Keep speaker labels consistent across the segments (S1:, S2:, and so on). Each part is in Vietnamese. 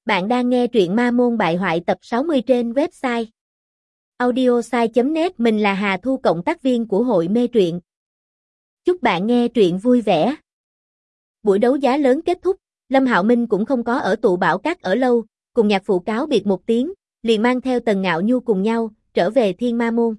S1: Bạn đang nghe truyện Ma Môn Bại Hoại tập 60 trên website audiosai.net. Mình là Hà Thu, cộng tác viên của hội mê truyện. Chúc bạn nghe truyện vui vẻ. Buổi đấu giá lớn kết thúc, Lâm Hạo Minh cũng không có ở tụ bảo các ở lâu, cùng nhạc phụ cáo biệt một tiếng, liền mang theo Tần Ngạo Nhu cùng nhau trở về Thiên Ma Môn.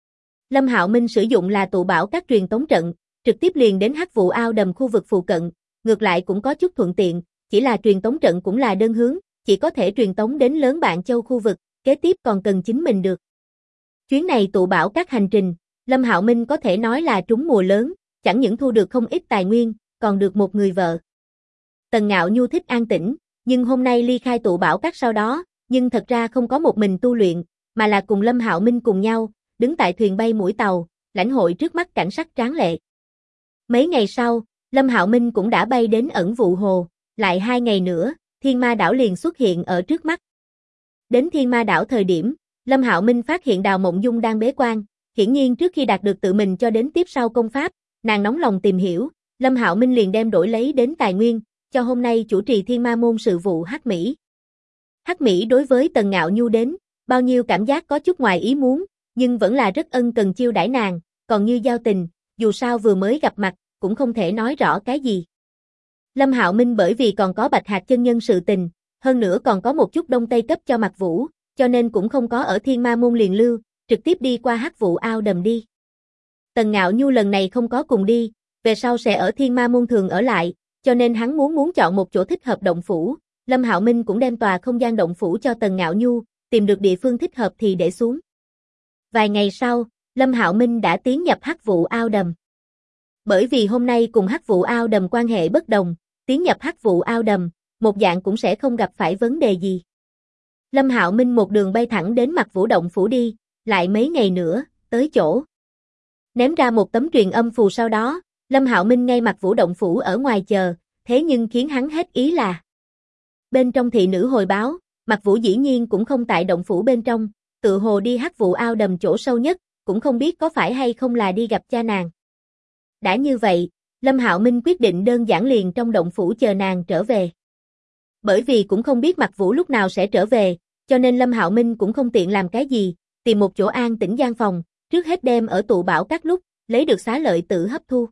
S1: Lâm Hạo Minh sử dụng là tụ bảo các truyền tống trận, trực tiếp liền đến Hắc Vụ Ao Đầm khu vực phụ cận, ngược lại cũng có chút thuận tiện, chỉ là truyền tống trận cũng là đơn hướng, chỉ có thể truyền tống đến Lớn Bạn Châu khu vực, kế tiếp còn cần chính mình được. Chuyến này tụ bảo các hành trình, Lâm Hạo Minh có thể nói là trúng mùa lớn, chẳng những thu được không ít tài nguyên, còn được một người vợ. Tần Ngạo Nhu thích an tĩnh, nhưng hôm nay ly khai tụ bảo các sau đó, nhưng thật ra không có một mình tu luyện, mà là cùng Lâm Hạo Minh cùng nhau, đứng tại thuyền bay mũi tàu, lãnh hội trước mắt cảnh sắc tráng lệ. Mấy ngày sau, Lâm Hạo Minh cũng đã bay đến Ẩn Vụ Hồ, lại 2 ngày nữa, Thiên Ma Đảo liền xuất hiện ở trước mắt. Đến Thiên Ma Đảo thời điểm, Lâm Hạo Minh phát hiện Đào Mộng Dung đang bế quan, hiển nhiên trước khi đạt được tự mình cho đến tiếp sau công pháp, nàng nóng lòng tìm hiểu, Lâm Hạo Minh liền đem đổi lấy đến tài nguyên, cho hôm nay chủ trì Thiên Ma môn sự vụ Hắc Mỹ. Hắc Mỹ đối với Tần Ngạo Nhu đến, bao nhiêu cảm giác có chút ngoài ý muốn, nhưng vẫn là rất ân cần chiêu đãi nàng, còn như giao tình, dù sao vừa mới gặp mặt, cũng không thể nói rõ cái gì. Lâm Hạo Minh bởi vì còn có Bạch Hạc chân nhân sự tình, hơn nữa còn có một chút đông tây cấp cho Mạc Vũ, cho nên cũng không có ở Thiên Ma môn liền lưu, trực tiếp đi qua Hắc Vụ Ao Đầm đi. Tần Ngạo Nhu lần này không có cùng đi, về sau sẽ ở Thiên Ma môn thường ở lại, cho nên hắn muốn chọn một chỗ thích hợp động phủ. Lâm Hạo Minh cũng đem tòa không gian động phủ cho Tần Ngạo Nhu, tìm được địa phương thích hợp thì để xuống. Vài ngày sau, Lâm Hạo Minh đã tiến nhập Hắc Vụ Ao Đầm. Bởi vì hôm nay cùng Hắc Vụ Ao Đầm quan hệ bất đồng, tiến nhập Hắc Vụ Ao Đầm, một dạng cũng sẽ không gặp phải vấn đề gì. Lâm Hạo Minh một đường bay thẳng đến Mạc Vũ động phủ đi, lại mấy ngày nữa, tới chỗ. Ném ra một tấm truyền âm phù sau đó, Lâm Hạo Minh ngay Mạc Vũ động phủ ở ngoài chờ, thế nhưng khiến hắn hết ý là. Bên trong thị nữ hồi báo, Mạc Vũ dĩ nhiên cũng không tại động phủ bên trong, tự hồ đi Hắc Vụ Ao Đầm chỗ sâu nhất, cũng không biết có phải hay không là đi gặp cha nàng. Đã như vậy, Lâm Hạo Minh quyết định đơn giản liền trong động phủ chờ nàng trở về. Bởi vì cũng không biết Mạc Vũ lúc nào sẽ trở về, cho nên Lâm Hạo Minh cũng không tiện làm cái gì, tìm một chỗ an tĩnh gian phòng, trước hết đem ở tụ bảo các lúc, lấy được xá lợi tử hấp thu.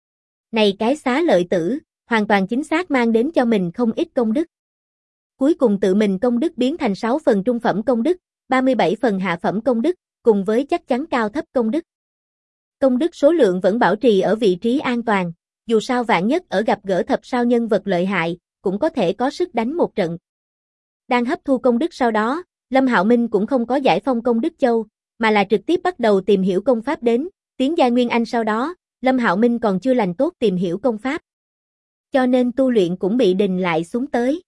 S1: Này cái xá lợi tử, hoàn toàn chính xác mang đến cho mình không ít công đức. Cuối cùng tự mình công đức biến thành 6 phần trung phẩm công đức, 37 phần hạ phẩm công đức, cùng với chắc chắn cao thấp công đức. Công đức số lượng vẫn bảo trì ở vị trí an toàn, dù sao vạn nhất ở gặp gỡ thập sao nhân vật lợi hại, cũng có thể có sức đánh một trận. Đang hấp thu công đức sau đó, Lâm Hạo Minh cũng không có giải phong công đức châu, mà là trực tiếp bắt đầu tìm hiểu công pháp đến, tiến giai Nguyên Anh sau đó, Lâm Hạo Minh còn chưa lành tốt tìm hiểu công pháp. Cho nên tu luyện cũng bị đình lại xuống tới.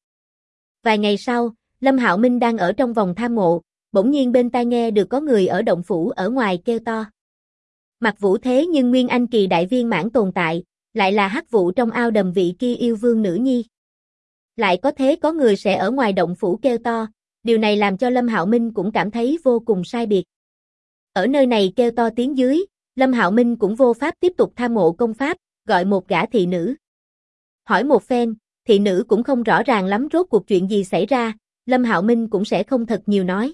S1: Vài ngày sau, Lâm Hạo Minh đang ở trong vòng tham ngộ, bỗng nhiên bên tai nghe được có người ở động phủ ở ngoài kêu to. Mạc Vũ thế nhưng Nguyên Anh kỳ đại viên mãn tồn tại, lại là Hắc Vụ trong ao đầm vị kia yêu vương nữ nhi. Lại có thế có người sẽ ở ngoài động phủ kêu to, điều này làm cho Lâm Hạo Minh cũng cảm thấy vô cùng sai biệt. Ở nơi này kêu to tiếng dưới, Lâm Hạo Minh cũng vô pháp tiếp tục tham ngộ công pháp, gọi một gã thị nữ. Hỏi một phen, thị nữ cũng không rõ ràng lắm rốt cuộc chuyện gì xảy ra, Lâm Hạo Minh cũng sẽ không thật nhiều nói.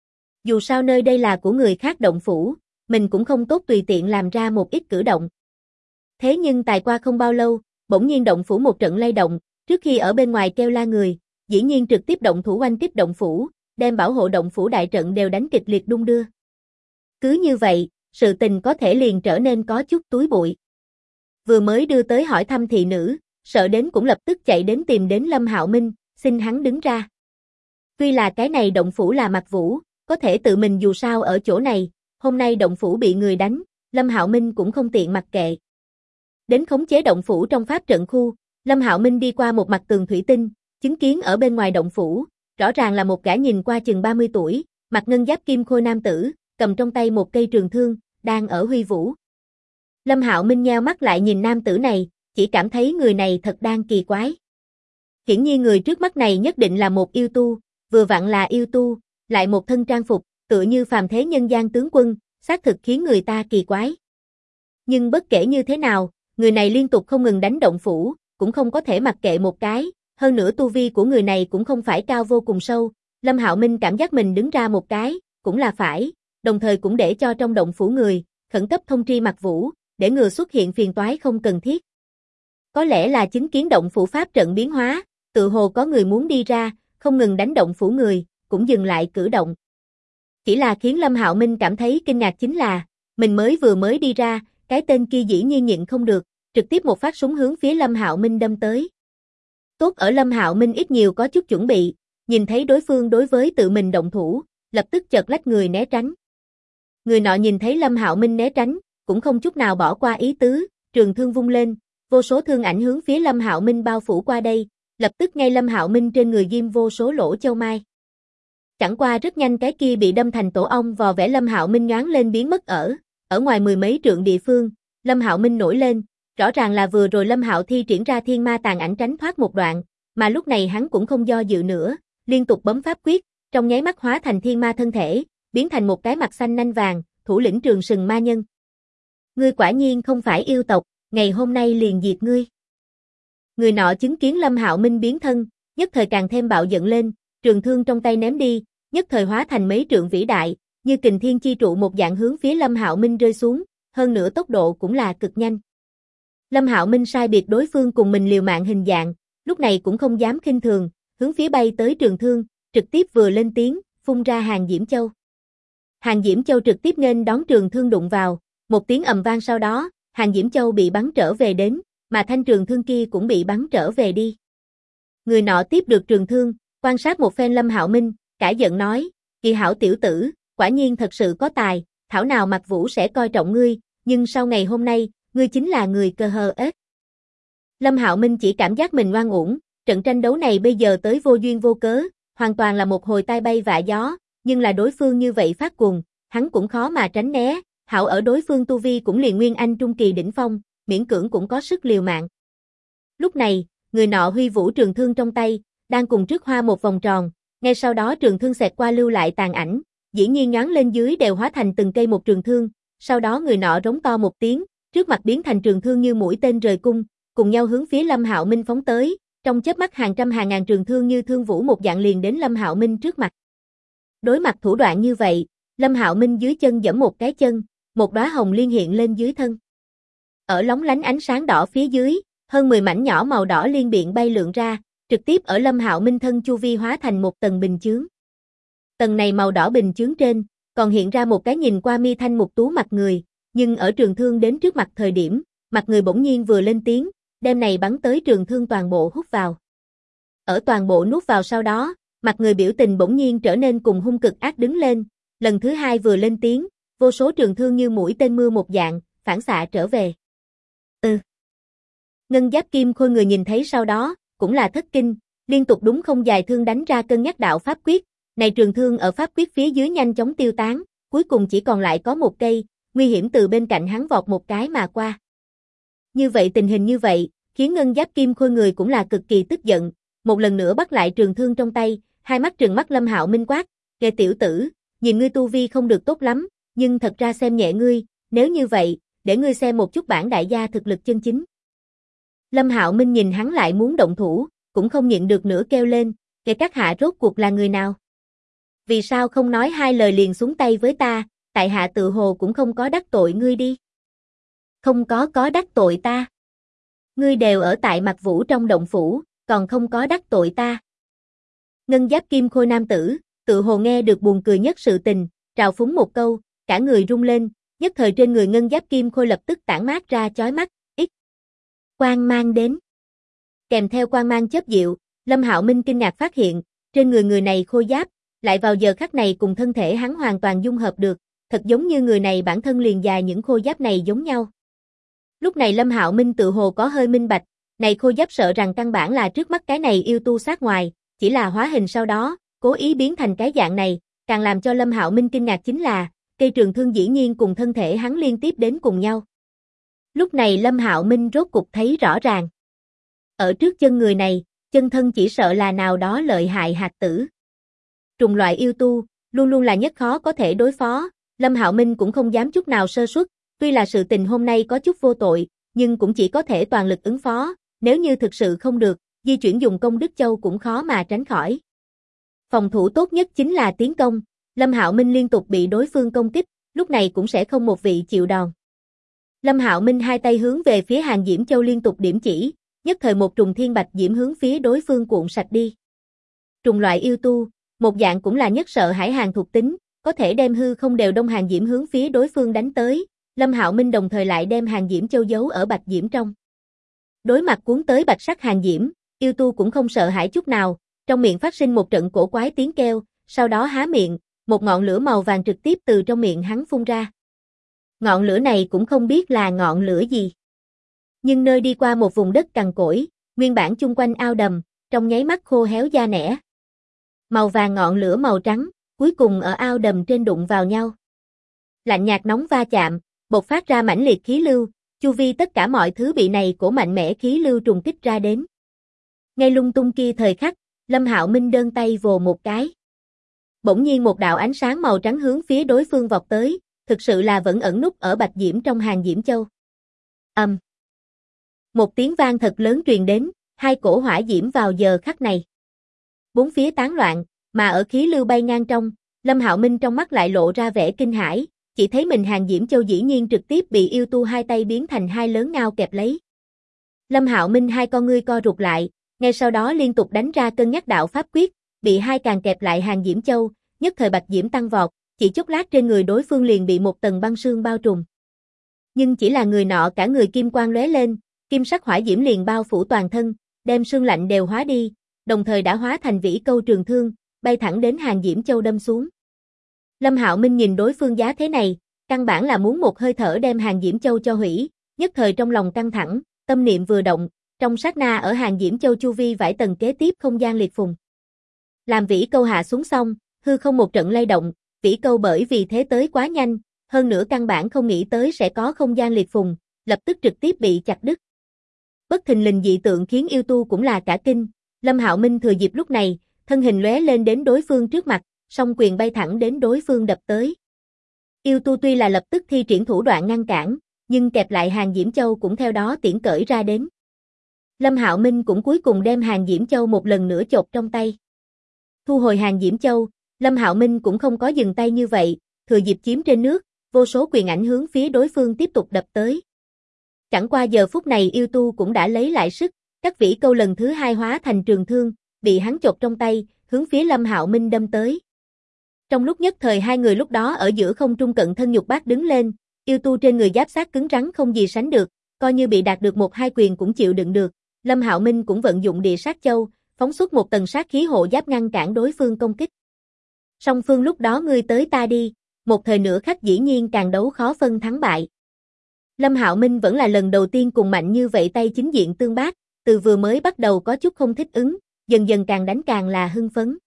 S1: Dù sao nơi đây là của người khác động phủ, mình cũng không tốt tùy tiện làm ra một ít cử động. Thế nhưng tài qua không bao lâu, bỗng nhiên động phủ một trận lay động, trước khi ở bên ngoài kêu la người, dĩ nhiên trực tiếp động thủ oanh kích động phủ, đem bảo hộ động phủ đại trận đều đánh kịch liệt đung đưa. Cứ như vậy, sự tình có thể liền trở nên có chút túi bụi. Vừa mới đưa tới hỏi thăm thị nữ, sợ đến cũng lập tức chạy đến tìm đến Lâm Hạo Minh, xin hắn đứng ra. Tuy là cái này động phủ là Mạc Vũ, có thể tự mình dù sao ở chỗ này, hôm nay động phủ bị người đánh, Lâm Hạo Minh cũng không tiện mặc kệ. Đến khống chế động phủ trong pháp trận khu, Lâm Hạo Minh đi qua một mặt tường thủy tinh, chứng kiến ở bên ngoài động phủ, rõ ràng là một gã nhìn qua chừng 30 tuổi, mặc ngân giáp kim khôi nam tử, cầm trong tay một cây trường thương, đang ở huy vũ. Lâm Hạo Minh nheo mắt lại nhìn nam tử này, chỉ cảm thấy người này thật đang kỳ quái. Hiển nhiên người trước mắt này nhất định là một yêu tu, vừa vặn là yêu tu, lại một thân trang phục, tựa như phàm thế nhân gian tướng quân, xác thực khiến người ta kỳ quái. Nhưng bất kể như thế nào, người này liên tục không ngừng đánh động phủ, cũng không có thể mặc kệ một cái, hơn nữa tu vi của người này cũng không phải cao vô cùng sâu, Lâm Hạo Minh cảm giác mình đứng ra một cái, cũng là phải, đồng thời cũng để cho trong động phủ người, khẩn cấp thông tri Mạc Vũ, để ngừa xuất hiện phiền toái không cần thiết. Có lẽ là chính kiến động phủ pháp trận biến hóa, tự hồ có người muốn đi ra, không ngừng đánh động phủ người, cũng dừng lại cử động. Chỉ là khiến Lâm Hạo Minh cảm thấy kinh ngạc chính là, mình vừa mới đi ra, cái tên kia dĩ nhiên nhịn không được, trực tiếp một phát súng hướng phía Lâm Hạo Minh đâm tới. Tốt ở Lâm Hạo Minh ít nhiều có chút chuẩn bị, nhìn thấy đối phương đối với tự mình động thủ, lập tức chợt lách người né tránh. Người nọ nhìn thấy Lâm Hạo Minh né tránh, cũng không chút nào bỏ qua ý tứ, trường thương vung lên, vô số thương ảnh hướng phía Lâm Hạo Minh bao phủ qua đây, lập tức ngay Lâm Hạo Minh trên người ghim vô số lỗ châu mai. Chẳng qua rất nhanh cái kia bị đâm thành tổ ong vò vẽ Lâm Hạo Minh nhoáng lên biến mất ở ngoài mười mấy trượng địa phương, Lâm Hạo Minh nổi lên, rõ ràng là vừa rồi Lâm Hạo thi triển ra thiên ma tàn ảnh tránh thoát một đoạn, mà lúc này hắn cũng không do dự nữa, liên tục bấm pháp quyết, trong nháy mắt hóa thành thiên ma thân thể, biến thành một cái mặt xanh nanh vàng, thủ lĩnh Trường Sừng Ma Nhân. Ngươi quả nhiên không phải yêu tộc, ngày hôm nay liền diệt ngươi. Người nọ chứng kiến Lâm Hạo Minh biến thân, nhất thời càng thêm bạo giận lên, trường thương trong tay ném đi, nhất thời hóa thành mấy trượng vĩ đại, như kình thiên chi trụ một dạng hướng phía Lâm Hạo Minh rơi xuống, hơn nữa tốc độ cũng là cực nhanh. Lâm Hạo Minh sai biệt đối phương cùng mình liều mạng hình dạng, lúc này cũng không dám khinh thường, hướng phía bay tới trường thương, trực tiếp vừa lên tiếng, phun ra Hàng Diễm Châu. Hàng Diễm Châu trực tiếp nghênh đón trường thương đụng vào, một tiếng ầm vang sau đó, Hàng Diễm Châu bị bắn trở về đến, mà thanh trường thương kia cũng bị bắn trở về đi. Người nọ tiếp được trường thương, quan sát một phen Lâm Hạo Minh, cãi giận nói, kỳ hảo tiểu tử, quả nhiên thật sự có tài, thảo nào Mạc Vũ sẽ coi trọng ngươi, nhưng sau ngày hôm nay, ngươi chính là người cơ hờ ếch. Lâm Hạo Minh chỉ cảm giác mình oan uổng, trận tranh đấu này bây giờ tới vô duyên vô cớ, hoàn toàn là một hồi tai bay vạ gió, nhưng là đối phương như vậy phát cuồng, hắn cũng khó mà tránh né, hảo ở đối phương tu vi cũng liền Nguyên Anh trung kỳ đỉnh phong, miễn cưỡng cũng có sức liều mạng. Lúc này, người nọ huy vũ trường thương trong tay, đang cùng trước hoa một vòng tròn, ngay sau đó trường thương xẹt qua lưu lại tàn ảnh, dĩ nhiên nhoáng lên dưới đều hóa thành từng cây một trường thương, sau đó người nọ rống to một tiếng, trước mặt biến thành trường thương như mũi tên rời cung, cùng nhau hướng phía Lâm Hạo Minh phóng tới, trong chớp mắt hàng trăm hàng ngàn trường thương như thương vũ một dạng liền đến Lâm Hạo Minh trước mặt. Đối mặt thủ đoạn như vậy, Lâm Hạo Minh dưới chân giẫm một cái chân, một đóa hồng liên hiện lên dưới thân. Ở lóng lánh ánh sáng đỏ phía dưới, hơn 10 mảnh nhỏ màu đỏ liên biện bay lượn ra, trực tiếp ở Lâm Hạo Minh thân chu vi hóa thành một tầng bình chướng. Tầng này màu đỏ bình chướng trên, còn hiện ra một cái nhìn qua mi thanh mục tú mặt người, nhưng ở trường thương đến trước mặt thời điểm, mặt người bỗng nhiên vừa lên tiếng, đem này bắn tới trường thương toàn bộ hút vào. Ở toàn bộ nuốt vào sau đó, mặt người biểu tình bỗng nhiên trở nên cùng hung cực ác đứng lên, lần thứ hai vừa lên tiếng, vô số trường thương như mũi tên mưa một dạng, phản xạ trở về. Ngân Giáp Kim Khôi người nhìn thấy sau đó, cũng là thất kinh, liên tục đúng không dài thương đánh ra cân nhắc đạo pháp quyết, này trường thương ở pháp quyết phía dưới nhanh chóng tiêu tán, cuối cùng chỉ còn lại có một cây, nguy hiểm từ bên cạnh hắn vọt một cái mà qua. Như vậy tình hình như vậy, khiến Ngân Giáp Kim Khôi người cũng là cực kỳ tức giận, một lần nữa bắt lại trường thương trong tay, hai mắt trừng mắt Lâm Hạo Minh quát, "Kẻ tiểu tử, nhìn ngươi tu vi không được tốt lắm, nhưng thật ra xem nhẹ ngươi, nếu như vậy, để ngươi xem một chút bản đại gia thực lực chân chính." Lâm Hạo Minh nhìn hắn lại muốn động thủ, cũng không nhịn được nữa kêu lên, "Kẻ các hạ rốt cuộc là người nào? Vì sao không nói hai lời liền xuống tay với ta, tại hạ tự hồ cũng không có đắc tội ngươi đi." "Không có đắc tội ta. Ngươi đều ở tại Mạc Vũ trong động phủ, còn không có đắc tội ta." Ngân Giáp Kim Khôi nam tử, tự hồ nghe được buồn cười nhất sự tình, trào phúng một câu, cả người rung lên, nhất thời trên người Ngân Giáp Kim Khôi lập tức tản mát ra chói mắt, quang mang đến. Kèm theo quang mang chớp diệu, Lâm Hạo Minh kinh ngạc phát hiện, trên người người này khôi giáp, lại vào giờ khắc này cùng thân thể hắn hoàn toàn dung hợp được, thật giống như người này bản thân liền dài những khôi giáp này giống nhau. Lúc này Lâm Hạo Minh tự hồ có hơi minh bạch, này khôi giáp sợ rằng căn bản là trước mắt cái này yêu tu sát ngoài, chỉ là hóa hình sau đó, cố ý biến thành cái dạng này, càng làm cho Lâm Hạo Minh kinh ngạc chính là, cây trường thương dĩ nhiên cùng thân thể hắn liên tiếp đến cùng nhau. Lúc này Lâm Hạo Minh rốt cục thấy rõ ràng. Ở trước chân người này, chân thân chỉ sợ là nào đó lợi hại hạt tử. Trùng loại yêu tu, luôn luôn là nhất khó có thể đối phó, Lâm Hạo Minh cũng không dám chút nào sơ suất, tuy là sự tình hôm nay có chút vô tội, nhưng cũng chỉ có thể toàn lực ứng phó, nếu như thực sự không được, di chuyển dùng công đức châu cũng khó mà tránh khỏi. Phòng thủ tốt nhất chính là tiến công, Lâm Hạo Minh liên tục bị đối phương công kích, lúc này cũng sẽ không một vị chịu đòn. Lâm Hạo Minh hai tay hướng về phía Hàng Diễm Châu liên tục điểm chỉ, nhất thời một trùng thiên bạch diễm hướng phía đối phương cuộn sạch đi. Trùng loại yêu tu, một dạng cũng là nhất sợ hải hàng thuộc tính, có thể đem hư không đều đông Hàng Diễm hướng phía đối phương đánh tới, Lâm Hạo Minh đồng thời lại đem Hàng Diễm Châu giấu ở bạch diễm trong. Đối mặt cuốn tới bạch sắc Hàng Diễm, yêu tu cũng không sợ hãi chút nào, trong miệng phát sinh một trận cổ quái tiếng kêu, sau đó há miệng, một ngọn lửa màu vàng trực tiếp từ trong miệng hắn phun ra. Ngọn lửa này cũng không biết là ngọn lửa gì. Nhưng nơi đi qua một vùng đất cằn cỗi, nguyên bản chung quanh ao đầm, trong nháy mắt khô héo da nẻ. Màu vàng ngọn lửa màu trắng, cuối cùng ở ao đầm trên đụng vào nhau. Lạnh nhạt nóng va chạm, bộc phát ra mãnh liệt khí lưu, chu vi tất cả mọi thứ bị này cổ mạnh mẽ khí lưu trùng kích ra đến. Ngay lung tung kia thời khắc, Lâm Hạo Minh đơn tay vồ một cái. Bỗng nhiên một đạo ánh sáng màu trắng hướng phía đối phương vọt tới, thực sự là vẫn ẩn núp ở bạch diễm trong Hàng Diễm Châu. Một tiếng vang thật lớn truyền đến, hai cổ hỏa diễm vào giờ khắc này. Bốn phía tán loạn, mà ở khí lưu bay ngang trong, Lâm Hạo Minh trong mắt lại lộ ra vẻ kinh hãi, chỉ thấy mình Hàng Diễm Châu dĩ nhiên trực tiếp bị yêu tu hai tay biến thành hai lớn ngao kẹp lấy. Lâm Hạo Minh hai con ngươi co rụt lại, ngay sau đó liên tục đánh ra cân nhắc đạo pháp quyết, bị hai càng kẹp lại Hàng Diễm Châu, nhất thời bạch diễm tăng vọt, chỉ chốc lát trên người đối phương liền bị một tầng băng sương bao trùm. Nhưng chỉ là người nọ cả người kim quang lóe lên, kim sắc hỏa diễm liền bao phủ toàn thân, đem sương lạnh đều hóa đi, đồng thời đã hóa thành vĩ câu trường thương, bay thẳng đến Hàng Diễm Châu đâm xuống. Lâm Hạo Minh nhìn đối phương giá thế này, căn bản là muốn một hơi thở đem Hàng Diễm Châu cho hủy, nhất thời trong lòng căng thẳng, tâm niệm vừa động, trong sát na ở Hàng Diễm Châu chu vi vài tầng kế tiếp không gian liệt phùng. Làm vĩ câu hạ xuống xong, hư không một trận lay động, vĩ câu bởi vì thế tới quá nhanh, hơn nữa căn bản không nghĩ tới sẽ có không gian liệt phùng, lập tức trực tiếp bị chặt đứt. Bất thình lình dị tượng khiến yêu tu cũng là cả kinh, Lâm Hạo Minh thừa dịp lúc này, thân hình lóe lên đến đối phương trước mặt, song quyền bay thẳng đến đối phương đập tới. Yêu tu tuy là lập tức thi triển thủ đoạn ngăn cản, nhưng kẹp lại Hàng Diễm Châu cũng theo đó tiễn cởi ra đến. Lâm Hạo Minh cũng cuối cùng đem Hàng Diễm Châu một lần nữa chộp trong tay. Thu hồi Hàng Diễm Châu, Lâm Hạo Minh cũng không có dừng tay như vậy, thừa dịp chiếm trên nước, vô số quyền ảnh hướng phía đối phương tiếp tục đập tới. Chẳng qua giờ phút này yêu tu cũng đã lấy lại sức, các vĩ câu lần thứ hai hóa thành trường thương, bị hắn chộp trong tay, hướng phía Lâm Hạo Minh đâm tới. Trong lúc nhất thời hai người lúc đó ở giữa không trung cận thân nhục bát đứng lên, yêu tu trên người giáp sát cứng rắn không gì sánh được, coi như bị đạt được một hai quyền cũng chịu đựng được. Lâm Hạo Minh cũng vận dụng địa sát châu, phóng xuất một tầng sát khí hộ giáp ngăn cản đối phương công kích. Song phương lúc đó ngươi tới ta đi, một thời nửa khắc dĩ nhiên càng đấu khó phân thắng bại. Lâm Hạo Minh vẫn là lần đầu tiên cùng mạnh như vậy tay chính diện tương bác, từ vừa mới bắt đầu có chút không thích ứng, dần dần càng đánh càng là hưng phấn.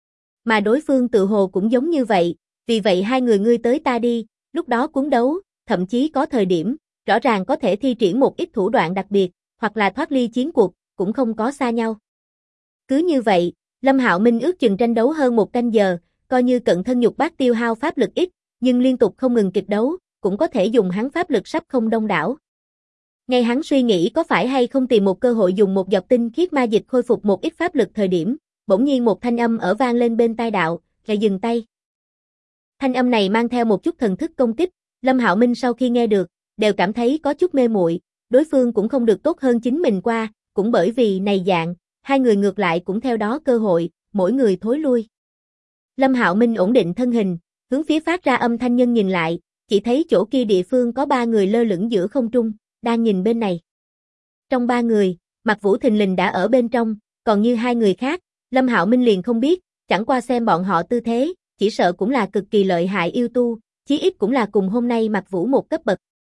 S1: Mà đối phương tự hồ cũng giống như vậy, vì vậy hai người ngươi tới ta đi, lúc đó cuốn đấu, thậm chí có thời điểm, rõ ràng có thể thi triển một ít thủ đoạn đặc biệt, hoặc là thoát ly chiến cuộc, cũng không có xa nhau. Cứ như vậy, Lâm Hạo Minh ước chừng tranh đấu hơn một canh giờ, coi như cận thân nhục bát tiêu hao pháp lực ít, nhưng liên tục không ngừng kịch đấu, cũng có thể dùng hắn pháp lực sắp không đông đảo. Ngay hắn suy nghĩ có phải hay không tìm một cơ hội dùng một giọt tinh khiết ma dịch khôi phục một ít pháp lực thời điểm, bỗng nhiên một thanh âm ở vang lên bên tai đạo, lại dừng tay. Thanh âm này mang theo một chút thần thức công kích, Lâm Hạo Minh sau khi nghe được, đều cảm thấy có chút mê muội, đối phương cũng không được tốt hơn chính mình qua, cũng bởi vì này dạng, hai người ngược lại cũng theo đó cơ hội, mỗi người thối lui. Lâm Hạo Minh ổn định thân hình, hướng phía phát ra âm thanh nhân nhìn lại, chỉ thấy chỗ kia địa phương có ba người lơ lửng giữa không trung, đang nhìn bên này. Trong ba người, Mạc Vũ thình lình đã ở bên trong, còn như hai người khác, Lâm Hạo Minh liền không biết, chẳng qua xem bọn họ tư thế, chỉ sợ cũng là cực kỳ lợi hại yêu tu, chí ít cũng là cùng hôm nay Mạc Vũ một cấp bậc.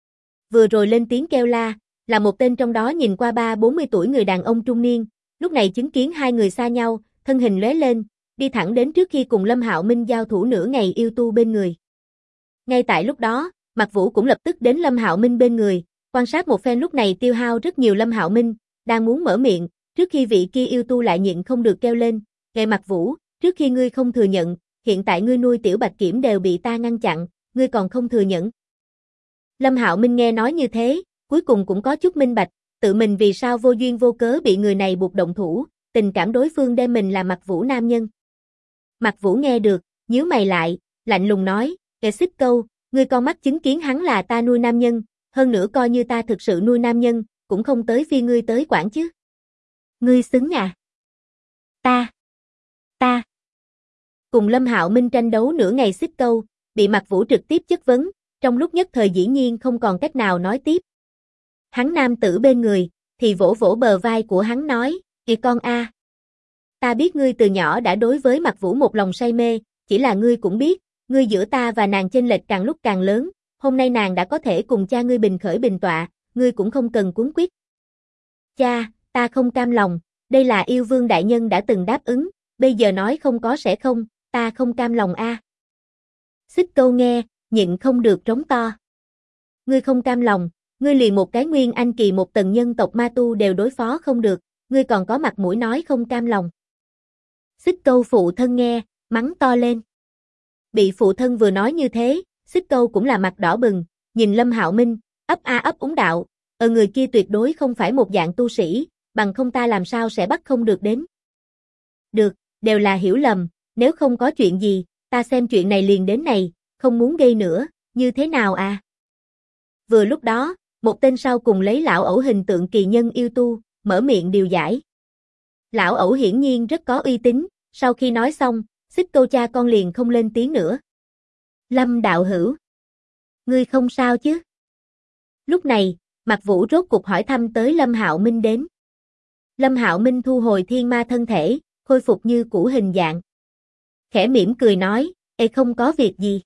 S1: Vừa rồi lên tiếng kêu la, là một tên trong đó nhìn qua 30-40 tuổi người đàn ông trung niên, lúc này chứng kiến hai người xa nhau, thân hình lóe lên, đi thẳng đến trước khi cùng Lâm Hạo Minh giao thủ nửa ngày yêu tu bên người. Ngay tại lúc đó, Mạc Vũ cũng lập tức đến Lâm Hạo Minh bên người, quan sát một phen lúc này tiêu hao rất nhiều Lâm Hạo Minh, đang muốn mở miệng, trước khi vị kia yêu tu lại nhịn không được kêu lên, "Ngài Mạc Vũ, trước khi ngươi không thừa nhận, hiện tại ngươi nuôi tiểu bạch kiểm đều bị ta ngăn chặn, ngươi còn không thừa nhận." Lâm Hạo Minh nghe nói như thế, cuối cùng cũng có chút minh bạch, tự mình vì sao vô duyên vô cớ bị người này buộc động thủ, tình cảm đối phương đem mình là Mặc Vũ nam nhân. Mặc Vũ nghe được, nhíu mày lại, lạnh lùng nói, "Kẻ xích câu, ngươi con mắt chứng kiến hắn là ta nuôi nam nhân, hơn nữa coi như ta thực sự nuôi nam nhân, cũng không tới phi ngươi tới quản chứ. Ngươi xứng à?" Ta. Cùng Lâm Hạo Minh tranh đấu nửa ngày xích câu, bị Mặc Vũ trực tiếp chất vấn, trong lúc nhất thời dĩ nhiên không còn cách nào nói tiếp. Hắn nam tử bên người, thì vỗ vỗ bờ vai của hắn nói, "Kìa con a, ta biết ngươi từ nhỏ đã đối với Mặc Vũ một lòng say mê, chỉ là ngươi cũng biết, ngươi giữa ta và nàng chênh lệch càng lúc càng lớn, hôm nay nàng đã có thể cùng cha ngươi bình khởi bình tọa, ngươi cũng không cần cuống quýt." "Cha, ta không cam lòng, đây là yêu vương đại nhân đã từng đáp ứng, bây giờ nói không có sẽ không, ta không cam lòng a." Xích câu nghe, nhịn không được trống to. "Ngươi không cam lòng, ngươi liền một cái Nguyên Anh kỳ một tầng nhân tộc ma tu đều đối phó không được, ngươi còn có mặt mũi nói không cam lòng." Xích câu phụ thân nghe, mắng to lên. Bị phụ thân vừa nói như thế, xích câu cũng là mặt đỏ bừng, nhìn Lâm Hạo Minh, ấp a ấp úng đạo, người kia tuyệt đối không phải một dạng tu sĩ, bằng không ta làm sao sẽ bắt không được đến." "Được, đều là hiểu lầm, nếu không có chuyện gì, ta xem chuyện này liền đến này, không muốn gây nữa, như thế nào à?" Vừa lúc đó, một tên sau cùng lấy lão ẩu hình tượng kỳ nhân yêu tu, mở miệng điều giải. Lão ẩu hiển nhiên rất có uy tín, sau khi nói xong, xích câu cha con liền không lên tiếng nữa. "Lâm đạo hữu, ngươi không sao chứ?" Lúc này, Mặc Vũ rốt cục hỏi thăm tới Lâm Hạo Minh đến. Lâm Hạo Minh thu hồi thiên ma thân thể, khôi phục như cũ hình dạng. Khẽ mỉm cười nói, "Ê không có việc gì."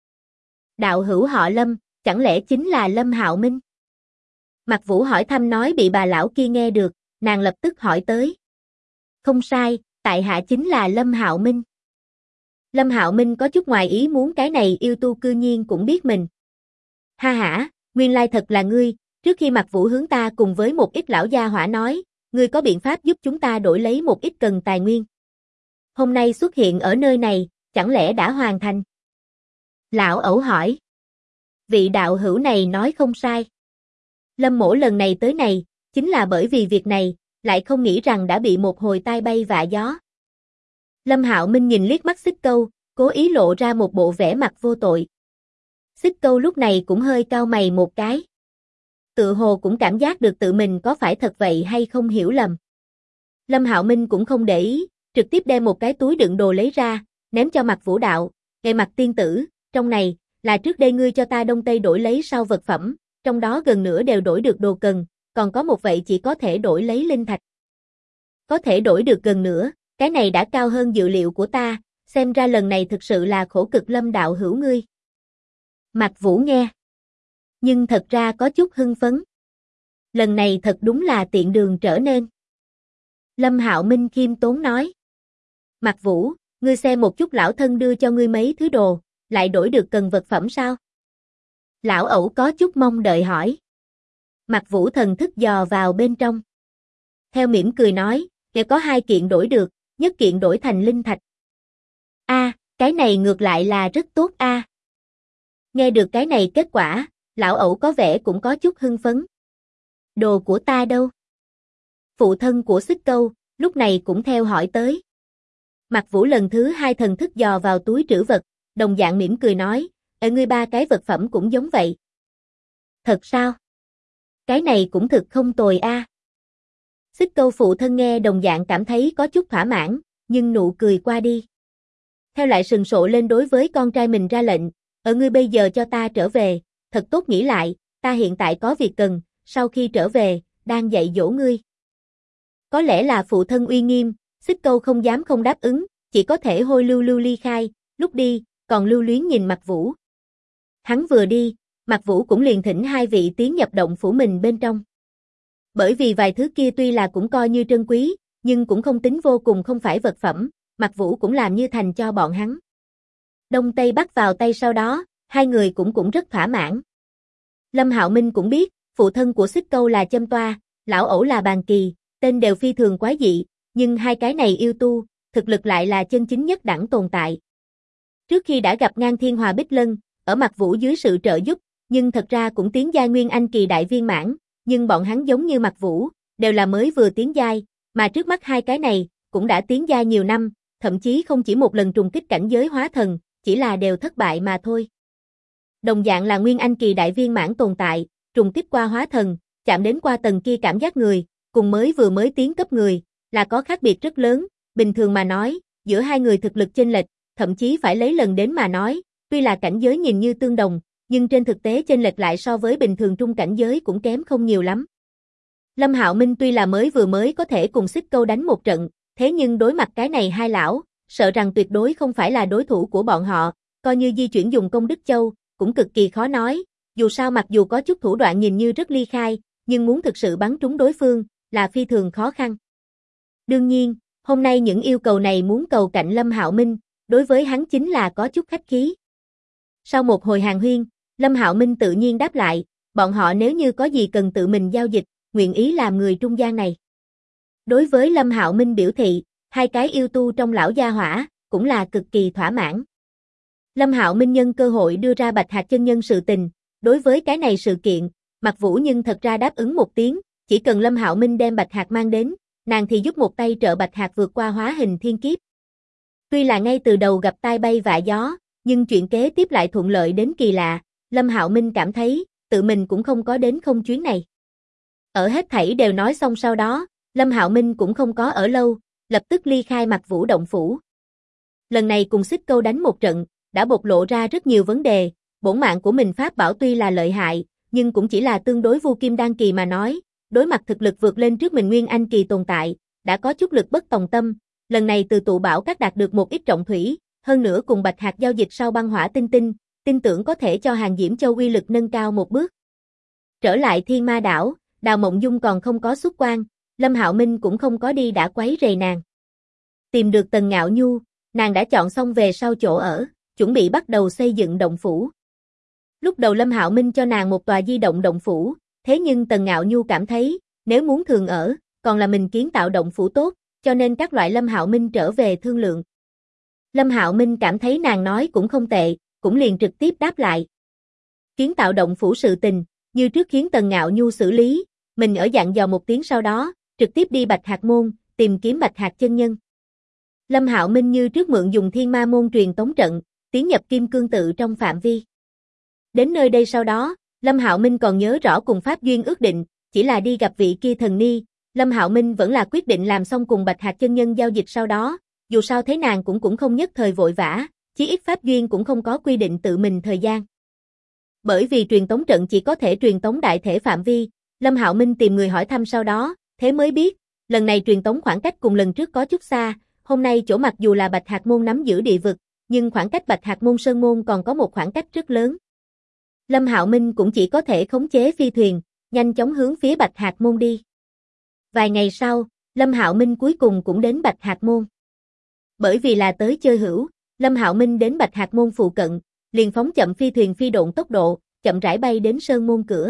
S1: "Đạo hữu họ Lâm, chẳng lẽ chính là Lâm Hạo Minh?" Mặc Vũ hỏi thăm nói bị bà lão kia nghe được, nàng lập tức hỏi tới. "Không sai, tại hạ chính là Lâm Hạo Minh." Lâm Hạo Minh có chút ngoài ý muốn cái này yêu tu cư nhiên cũng biết mình. "Ha hả, nguyên lai thật là ngươi, trước khi Mặc Vũ hướng ta cùng với một ít lão gia hỏa nói, ngươi có biện pháp giúp chúng ta đổi lấy một ít cần tài nguyên. Hôm nay xuất hiện ở nơi này, chẳng lẽ đã hoàn thành?" Lão ẩu hỏi. "Vị đạo hữu này nói không sai. Lâm mỗ lần này tới này, chính là bởi vì việc này, lại không nghĩ rằng đã bị một hồi tai bay vạ gió." Lâm Hạo Minh nhìn liếc mắt xích câu, cố ý lộ ra một bộ vẻ mặt vô tội. Xích câu lúc này cũng hơi cau mày một cái. Tự hồ cũng cảm giác được tự mình có phải thật vậy hay không hiểu lầm. Lâm Hạo Minh cũng không để ý, trực tiếp đem một cái túi đựng đồ lấy ra, ném cho Mặc Vũ đạo, "Nghe Mặc tiên tử, trong này, là trước đây ngươi cho ta Đông Tây đổi lấy sau vật phẩm, trong đó gần nửa đều đổi được đồ cần, còn có một vậy chỉ có thể đổi lấy linh thạch." "Có thể đổi được gần nửa, cái này đã cao hơn dự liệu của ta, xem ra lần này thực sự là khổ cực Lâm đạo hữu ngươi." Mặc Vũ nghe, nhưng thật ra có chút hưng phấn. Lần này thật đúng là tiện đường trở nên. Lâm Hạo Minh khiêm tốn nói. "Mặc Vũ, ngươi xem một chút lão thân đưa cho ngươi mấy thứ đồ, lại đổi được cần vật phẩm sao?" Lão ẩu có chút mong đợi hỏi. Mặc Vũ thần thức dò vào bên trong. Theo mỉm cười nói, "Kể có 2 kiện đổi được, nhất kiện đổi thành linh thạch." "A, cái này ngược lại là rất tốt a." Nghe được cái này kết quả, lão ẩu có vẻ cũng có chút hưng phấn. "Đồ của ta đâu?" Phụ thân của xích câu, lúc này cũng theo hỏi tới. Mặc Vũ lần thứ 2 thần thức dò vào túi trữ vật, đồng dạng mỉm cười nói, "Ở ngươi 3 cái vật phẩm cũng giống vậy." "Thật sao? Cái này cũng thực không tồi a." Xích câu phụ thân nghe đồng dạng cảm thấy có chút thỏa mãn, nhưng nụ cười qua đi. Theo lại sừng sộ lên đối với con trai mình ra lệnh, "Ở ngươi bây giờ cho ta trở về, thật tốt nghĩ lại, ta hiện tại có việc cần, sau khi trở về, đang dạy dỗ ngươi." Có lẽ là phụ thân uy nghiêm, xích câu không dám không đáp ứng, chỉ có thể hôi lưu lưu ly khai, lúc đi, còn lưu luyến nhìn Mặc Vũ. Hắn vừa đi, Mặc Vũ cũng liền thỉnh 2 vị tiến nhập động phủ mình bên trong. Bởi vì vài thứ kia tuy là cũng coi như trân quý, nhưng cũng không tính vô cùng không phải vật phẩm, Mặc Vũ cũng làm như thành cho bọn hắn. Đông Tây Bắc vào tay sau đó, 2 người cũng rất thỏa mãn. Lâm Hạo Minh cũng biết, phụ thân của xích câu là Châm Toa, lão ẩu là Bàn Kỳ, tên đều phi thường quái dị, nhưng 2 cái này yêu tu, thực lực lại là chân chính nhất đẳng tồn tại. Trước khi đã gặp ngang Thiên Hòa Bích Lân, ở Mặc Vũ dưới sự trợ giúp, nhưng thật ra cũng tiến giai Nguyên Anh kỳ đại viên mãn, nhưng bọn hắn giống như Mặc Vũ, đều là mới vừa tiến giai, mà trước mắt hai cái này cũng đã tiến giai nhiều năm, thậm chí không chỉ một lần trùng kích cảnh giới hóa thần, chỉ là đều thất bại mà thôi. Đồng dạng là Nguyên Anh kỳ đại viên mãn tồn tại, trùng kích qua hóa thần, chạm đến qua tầng kia cảm giác người, cùng vừa mới tiến cấp người, là có khác biệt rất lớn, bình thường mà nói, giữa hai người thực lực chênh lệch, thậm chí phải lấy lần đến mà nói, tuy là cảnh giới nhìn như tương đồng, nhưng trên thực tế chênh lệch lại so với bình thường trung cảnh giới cũng kém không nhiều lắm. Lâm Hạo Minh tuy là vừa mới có thể cùng Xích Câu đánh một trận, thế nhưng đối mặt cái này hai lão, sợ rằng tuyệt đối không phải là đối thủ của bọn họ, coi như di chuyển dùng công đức châu, cũng cực kỳ khó nói, dù sao mặc dù có chút thủ đoạn nhìn như rất ly khai, nhưng muốn thực sự bắn trúng đối phương, là phi thường khó khăn. Đương nhiên, hôm nay những yêu cầu này muốn cầu cạnh Lâm Hạo Minh, đối với hắn chính là có chút khách khí. Sau một hồi hàn huyên, Lâm Hạo Minh tự nhiên đáp lại, bọn họ nếu như có gì cần tự mình giao dịch, nguyện ý làm người trung gian này. Đối với Lâm Hạo Minh biểu thị, hai cái yêu tu trong lão gia hỏa, cũng là cực kỳ thỏa mãn. Lâm Hạo Minh nhân cơ hội đưa ra Bạch Hạc chân nhân sự tình, đối với cái này sự kiện, Mặc Vũ nhưng thật ra đáp ứng một tiếng, chỉ cần Lâm Hạo Minh đem Bạch Hạc mang đến, nàng thì giúp một tay trợ Bạch Hạc vượt qua hóa hình thiên kiếp. Tuy là ngay từ đầu gặp tai bay vạ gió, nhưng chuyện kế tiếp lại thuận lợi đến kỳ lạ, Lâm Hạo Minh cảm thấy, tự mình cũng không có đến không chuyến này. Ở hết thảy đều nói xong sau đó, Lâm Hạo Minh cũng không có ở lâu, lập tức ly khai Mặc Vũ động phủ. Lần này cùng Xích Câu đánh một trận, đã bộc lộ ra rất nhiều vấn đề, bổn mạng của mình pháp bảo tuy là lợi hại, nhưng cũng chỉ là tương đối Vu Kim Đan kỳ mà nói, đối mặt thực lực vượt lên trước mình Nguyên Anh kỳ tồn tại, đã có chút lực bất tòng tâm, lần này từ tụ bảo các đạt được một ít trọng thủy, hơn nữa cùng Bạch Hạc giao dịch sau băng hỏa tinh tinh, tin tưởng có thể cho Hàng Diễm Châu uy lực nâng cao một bước. Trở lại Thiên Ma đảo, Đào Mộng Dung còn không có xuất quan, Lâm Hạo Minh cũng không có đi đã quấy rầy nàng. Tìm được Tần Ngạo Nhu, nàng đã chọn xong về sau chỗ ở, chuẩn bị bắt đầu xây dựng động phủ. Lúc đầu Lâm Hạo Minh cho nàng một tòa di động động phủ, thế nhưng Tần Ngạo Nhu cảm thấy, nếu muốn thường ở, còn là mình kiến tạo động phủ tốt, cho nên các loại Lâm Hạo Minh trở về thương lượng. Lâm Hạo Minh cảm thấy nàng nói cũng không tệ, cũng liền trực tiếp đáp lại. Kiến tạo động phủ sự tình, như trước khiến Tần Ngạo Nhu xử lý, mình ở dặn dò một tiếng sau đó, trực tiếp đi Bạch Hạc môn, tìm kiếm Bạch Hạc chân nhân. Lâm Hạo Minh như trước mượn dùng Thiên Ma môn truyền tống trận, tiến nhập Kim Cương tự trong phạm vi. Đến nơi đây sau đó, Lâm Hạo Minh còn nhớ rõ cùng Pháp Duyên ước định, chỉ là đi gặp vị kia thần ni, Lâm Hạo Minh vẫn là quyết định làm xong cùng Bạch Hạc chân nhân giao dịch sau đó, dù sao thế nàng cũng không nhất thời vội vã, chí ít Pháp Duyên cũng không có quy định tự mình thời gian. Bởi vì truyền tống trận chỉ có thể truyền tống đại thể phạm vi, Lâm Hạo Minh tìm người hỏi thăm sau đó, thế mới biết, lần này truyền tống khoảng cách cùng lần trước có chút xa, hôm nay chỗ mặc dù là Bạch Hạc môn nắm giữ địa vực, nhưng khoảng cách Bạch Hạc môn sơn môn còn có một khoảng cách rất lớn. Lâm Hạo Minh cũng chỉ có thể khống chế phi thuyền, nhanh chóng hướng phía Bạch Hạc môn đi. Vài ngày sau, Lâm Hạo Minh cuối cùng cũng đến Bạch Hạc môn. Bởi vì là tới chơi hữu, Lâm Hạo Minh đến Bạch Hạc môn phụ cận, liền phóng chậm phi thuyền phi độn tốc độ, chậm rãi bay đến sơn môn cửa.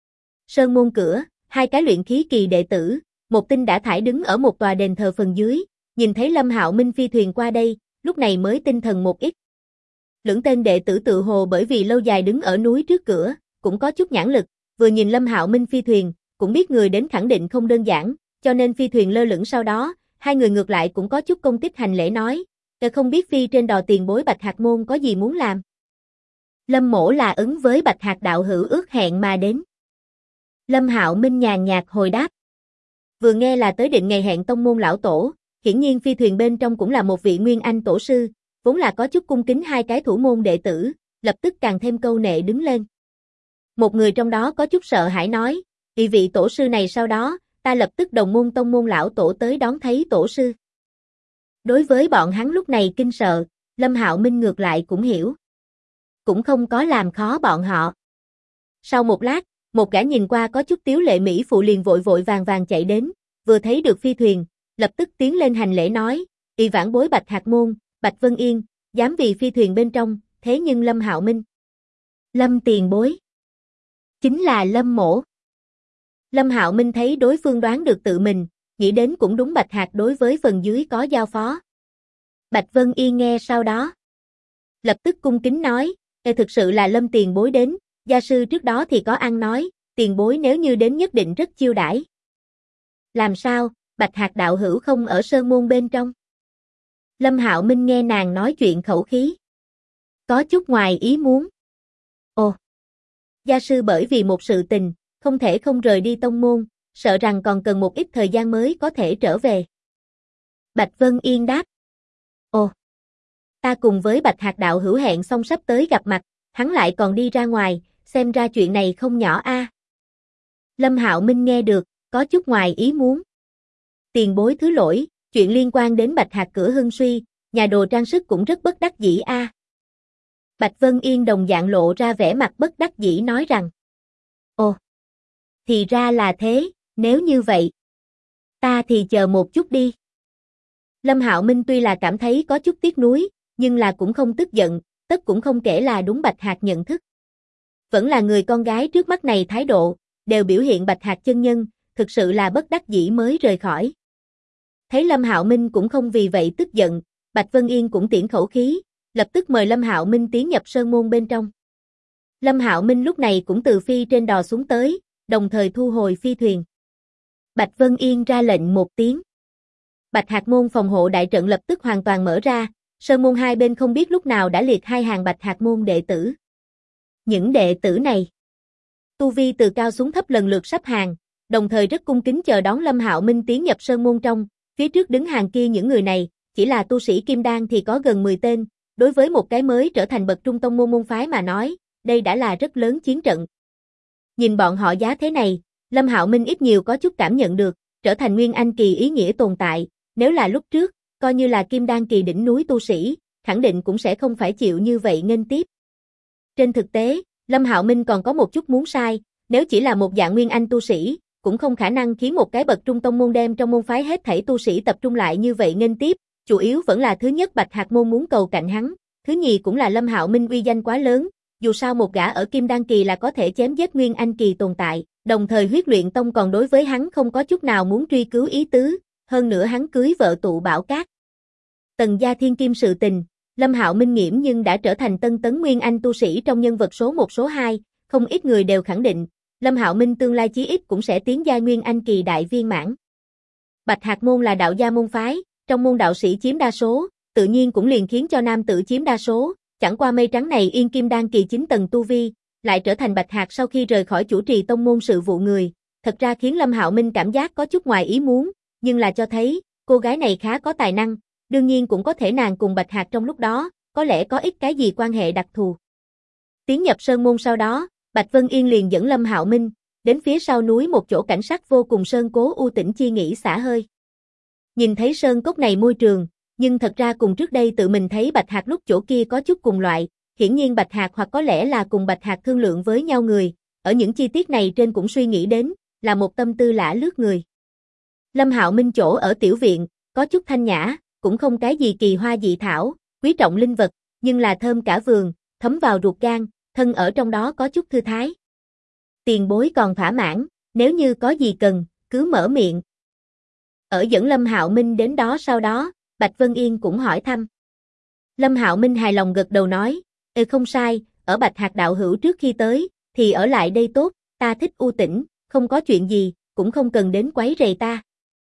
S1: Sơn môn cửa, hai cái luyện khí kỳ đệ tử, một tinh đã thải đứng ở một tòa đền thờ phần dưới, nhìn thấy Lâm Hạo Minh phi thuyền qua đây, lúc này mới tinh thần một ít. Lưỡng tên đệ tử tự hồ bởi vì lâu dài đứng ở núi trước cửa, cũng có chút nhãn lực, vừa nhìn Lâm Hạo Minh phi thuyền, cũng biết người đến khẳng định không đơn giản, cho nên phi thuyền lơ lửng sau đó, hai người ngược lại cũng có chút công tích hành lễ nói, không biết phi trên đò tiền bối Bạch Hạc môn có gì muốn làm. Lâm mỗ là ứng với Bạch Hạc đạo hữu ước hẹn mà đến. Lâm Hạo Minh nhàn nhạt hồi đáp. Vừa nghe là tới định ngày hẹn tông môn lão tổ, hiển nhiên phi thuyền bên trong cũng là một vị Nguyên Anh tổ sư, vốn là có chút cung kính hai cái thủ môn đệ tử, lập tức càng thêm câu nệ đứng lên. Một người trong đó có chút sợ hãi nói, vị tổ sư này sau đó, ta lập tức đồng môn tông môn lão tổ tới đón thấy tổ sư. Đối với bọn hắn lúc này kinh sợ, Lâm Hạo Minh ngược lại cũng hiểu. Cũng không có làm khó bọn họ. Sau một lát, một gã nhìn qua có chút tiếu lệ mỹ phụ liền vội vội vàng vàng chạy đến, vừa thấy được phi thuyền, lập tức tiến lên hành lễ nói, vãn bối Bạch Hạc môn, Bạch Vân Yên, dám vì phi thuyền bên trong, thế nhưng Lâm Hạo Minh. Lâm tiền bối. Chính là Lâm mỗ. Lâm Hạo Minh thấy đối phương đoán được tự mình, nghĩ đến cũng đúng Bạch Hạc đối với phần dưới có giao phó. Bạch Vân Yên nghe sau đó. Lập tức cung kính nói, thực sự là Lâm tiền bối đến, gia sư trước đó thì có ăn nói, tiền bối nếu như đến nhất định rất chiêu đãi. Làm sao, Bạch Hạc đạo hữu không ở sơn môn bên trong? Lâm Hạo Minh nghe nàng nói chuyện khẩu khí. Có chút ngoài ý muốn. Ồ, gia sư bởi vì một sự tình, không thể không rời đi tông môn, sợ rằng còn cần một ít thời gian mới có thể trở về. Bạch Vân Yên đáp. Ồ, ta cùng với Bạch Hạc đạo hữu hẹn xong sắp tới gặp mặt, hắn lại còn đi ra ngoài, xem ra chuyện này không nhỏ a. Lâm Hạo Minh nghe được, có chút ngoài ý muốn. Tiền bối thứ lỗi, chuyện liên quan đến Bạch Hạc cửa hưng suy, nhà đồ trang sức cũng rất bất đắc dĩ a. Bạch Vân Yên đồng dạng lộ ra vẻ mặt bất đắc dĩ nói rằng. Ồ, thì ra là thế, nếu như vậy, ta thì chờ một chút đi. Lâm Hạo Minh tuy là cảm thấy có chút tiếc nuối, nhưng là cũng không tức giận, tất cũng không kể là đúng Bạch Hạc nhận thức. Vẫn là người con gái trước mắt này thái độ, đều biểu hiện Bạch Hạc chân nhân, thực sự là bất đắc dĩ mới rời khỏi. Thấy Lâm Hạo Minh cũng không vì vậy tức giận, Bạch Vân Yên cũng tiễn khẩu khí, lập tức mời Lâm Hạo Minh tiến nhập sơn môn bên trong. Lâm Hạo Minh lúc này cũng từ phi trên đò xuống tới, đồng thời thu hồi phi thuyền. Bạch Vân Yên ra lệnh một tiếng. Bạch Hạc môn phòng hộ đại trận lập tức hoàn toàn mở ra, sơn môn hai bên không biết lúc nào đã liệt hai hàng Bạch Hạc môn đệ tử. Những đệ tử này, tu vi từ cao xuống thấp lần lượt sắp hàng, đồng thời rất cung kính chờ đón Lâm Hạo Minh tiến nhập sơn môn trong, phía trước đứng hàng kia những người này, chỉ là tu sĩ kim đan thì có gần 10 tên, đối với một cái mới trở thành bậc trung tông môn môn phái mà nói, đây đã là rất lớn chiến trận. Nhìn bọn họ giá thế này, Lâm Hạo Minh ít nhiều có chút cảm nhận được, trở thành nguyên anh kỳ ý nghĩa tồn tại, nếu là lúc trước, coi như là kim đan kỳ đỉnh núi tu sĩ, khẳng định cũng sẽ không phải chịu như vậy nghênh tiếp. Trên thực tế, Lâm Hạo Minh còn có một chút muốn sai, nếu chỉ là một dạng nguyên anh tu sĩ, cũng không khả năng khiến một cái bậc trung tông môn đem trong môn phái hết thảy tu sĩ tập trung lại như vậy nghênh tiếp, chủ yếu vẫn là thứ nhất Bạch Hạc môn muốn cầu cạnh hắn, thứ nhì cũng là Lâm Hạo Minh uy danh quá lớn, dù sao một gã ở kim đan kỳ là có thể chém giết nguyên anh kỳ tồn tại, đồng thời Huyết Luyện Tông còn đối với hắn không có chút nào muốn truy cứu ý tứ, hơn nữa hắn cưới vợ tụ bảo cát. Tần gia thiên kim sự tình, Lâm Hạo Minh nghiễm nhưng đã trở thành tân tấn nguyên anh tu sĩ trong nhân vật số 1 số 2, không ít người đều khẳng định, Lâm Hạo Minh tương lai chí ít cũng sẽ tiến giai nguyên anh kỳ đại viên mãn. Bạch Hạc môn là đạo gia môn phái, trong môn đạo sĩ chiếm đa số, tự nhiên cũng liền khiến cho nam tử chiếm đa số, chẳng qua mây trắng này yên kim đan kỳ 9 tầng tu vi, lại trở thành Bạch Hạc sau khi rời khỏi chủ trì tông môn sự vụ người, thật ra khiến Lâm Hạo Minh cảm giác có chút ngoài ý muốn, nhưng là cho thấy, cô gái này khá có tài năng, đương nhiên cũng có thể nàng cùng Bạch Hạc trong lúc đó, có lẽ có ít cái gì quan hệ đặc thù. Tiến nhập sơn môn sau đó, Bạch Vân Yên liền dẫn Lâm Hạo Minh, đến phía sau núi một chỗ cảnh sắc vô cùng sơn cố u tĩnh chi nghỉ xả hơi. Nhìn thấy sơn cốc này môi trường, nhưng thật ra cùng trước đây tự mình thấy Bạch Hạc lúc chỗ kia có chút cùng loại, hiển nhiên Bạch Hạc hoặc có lẽ là cùng Bạch Hạc thương lượng với nhau người, ở những chi tiết này trên cũng suy nghĩ đến, là một tâm tư lả lướt người. Lâm Hạo Minh chỗ ở tiểu viện, có chút thanh nhã, cũng không cái gì kỳ hoa dị thảo, quý trọng linh vật, nhưng là thơm cả vườn, thấm vào ruột gan, thân ở trong đó có chút thư thái. Tiền bối còn thỏa mãn, nếu như có gì cần, cứ mở miệng. Ở dẫn Lâm Hạo Minh đến đó sau đó, Bạch Vân Yên cũng hỏi thăm. Lâm Hạo Minh hài lòng gật đầu nói, không sai, ở Bạch Hạc đạo hữu trước khi tới, thì ở lại đây tốt, ta thích u tĩnh, không có chuyện gì, cũng không cần đến quấy rầy ta.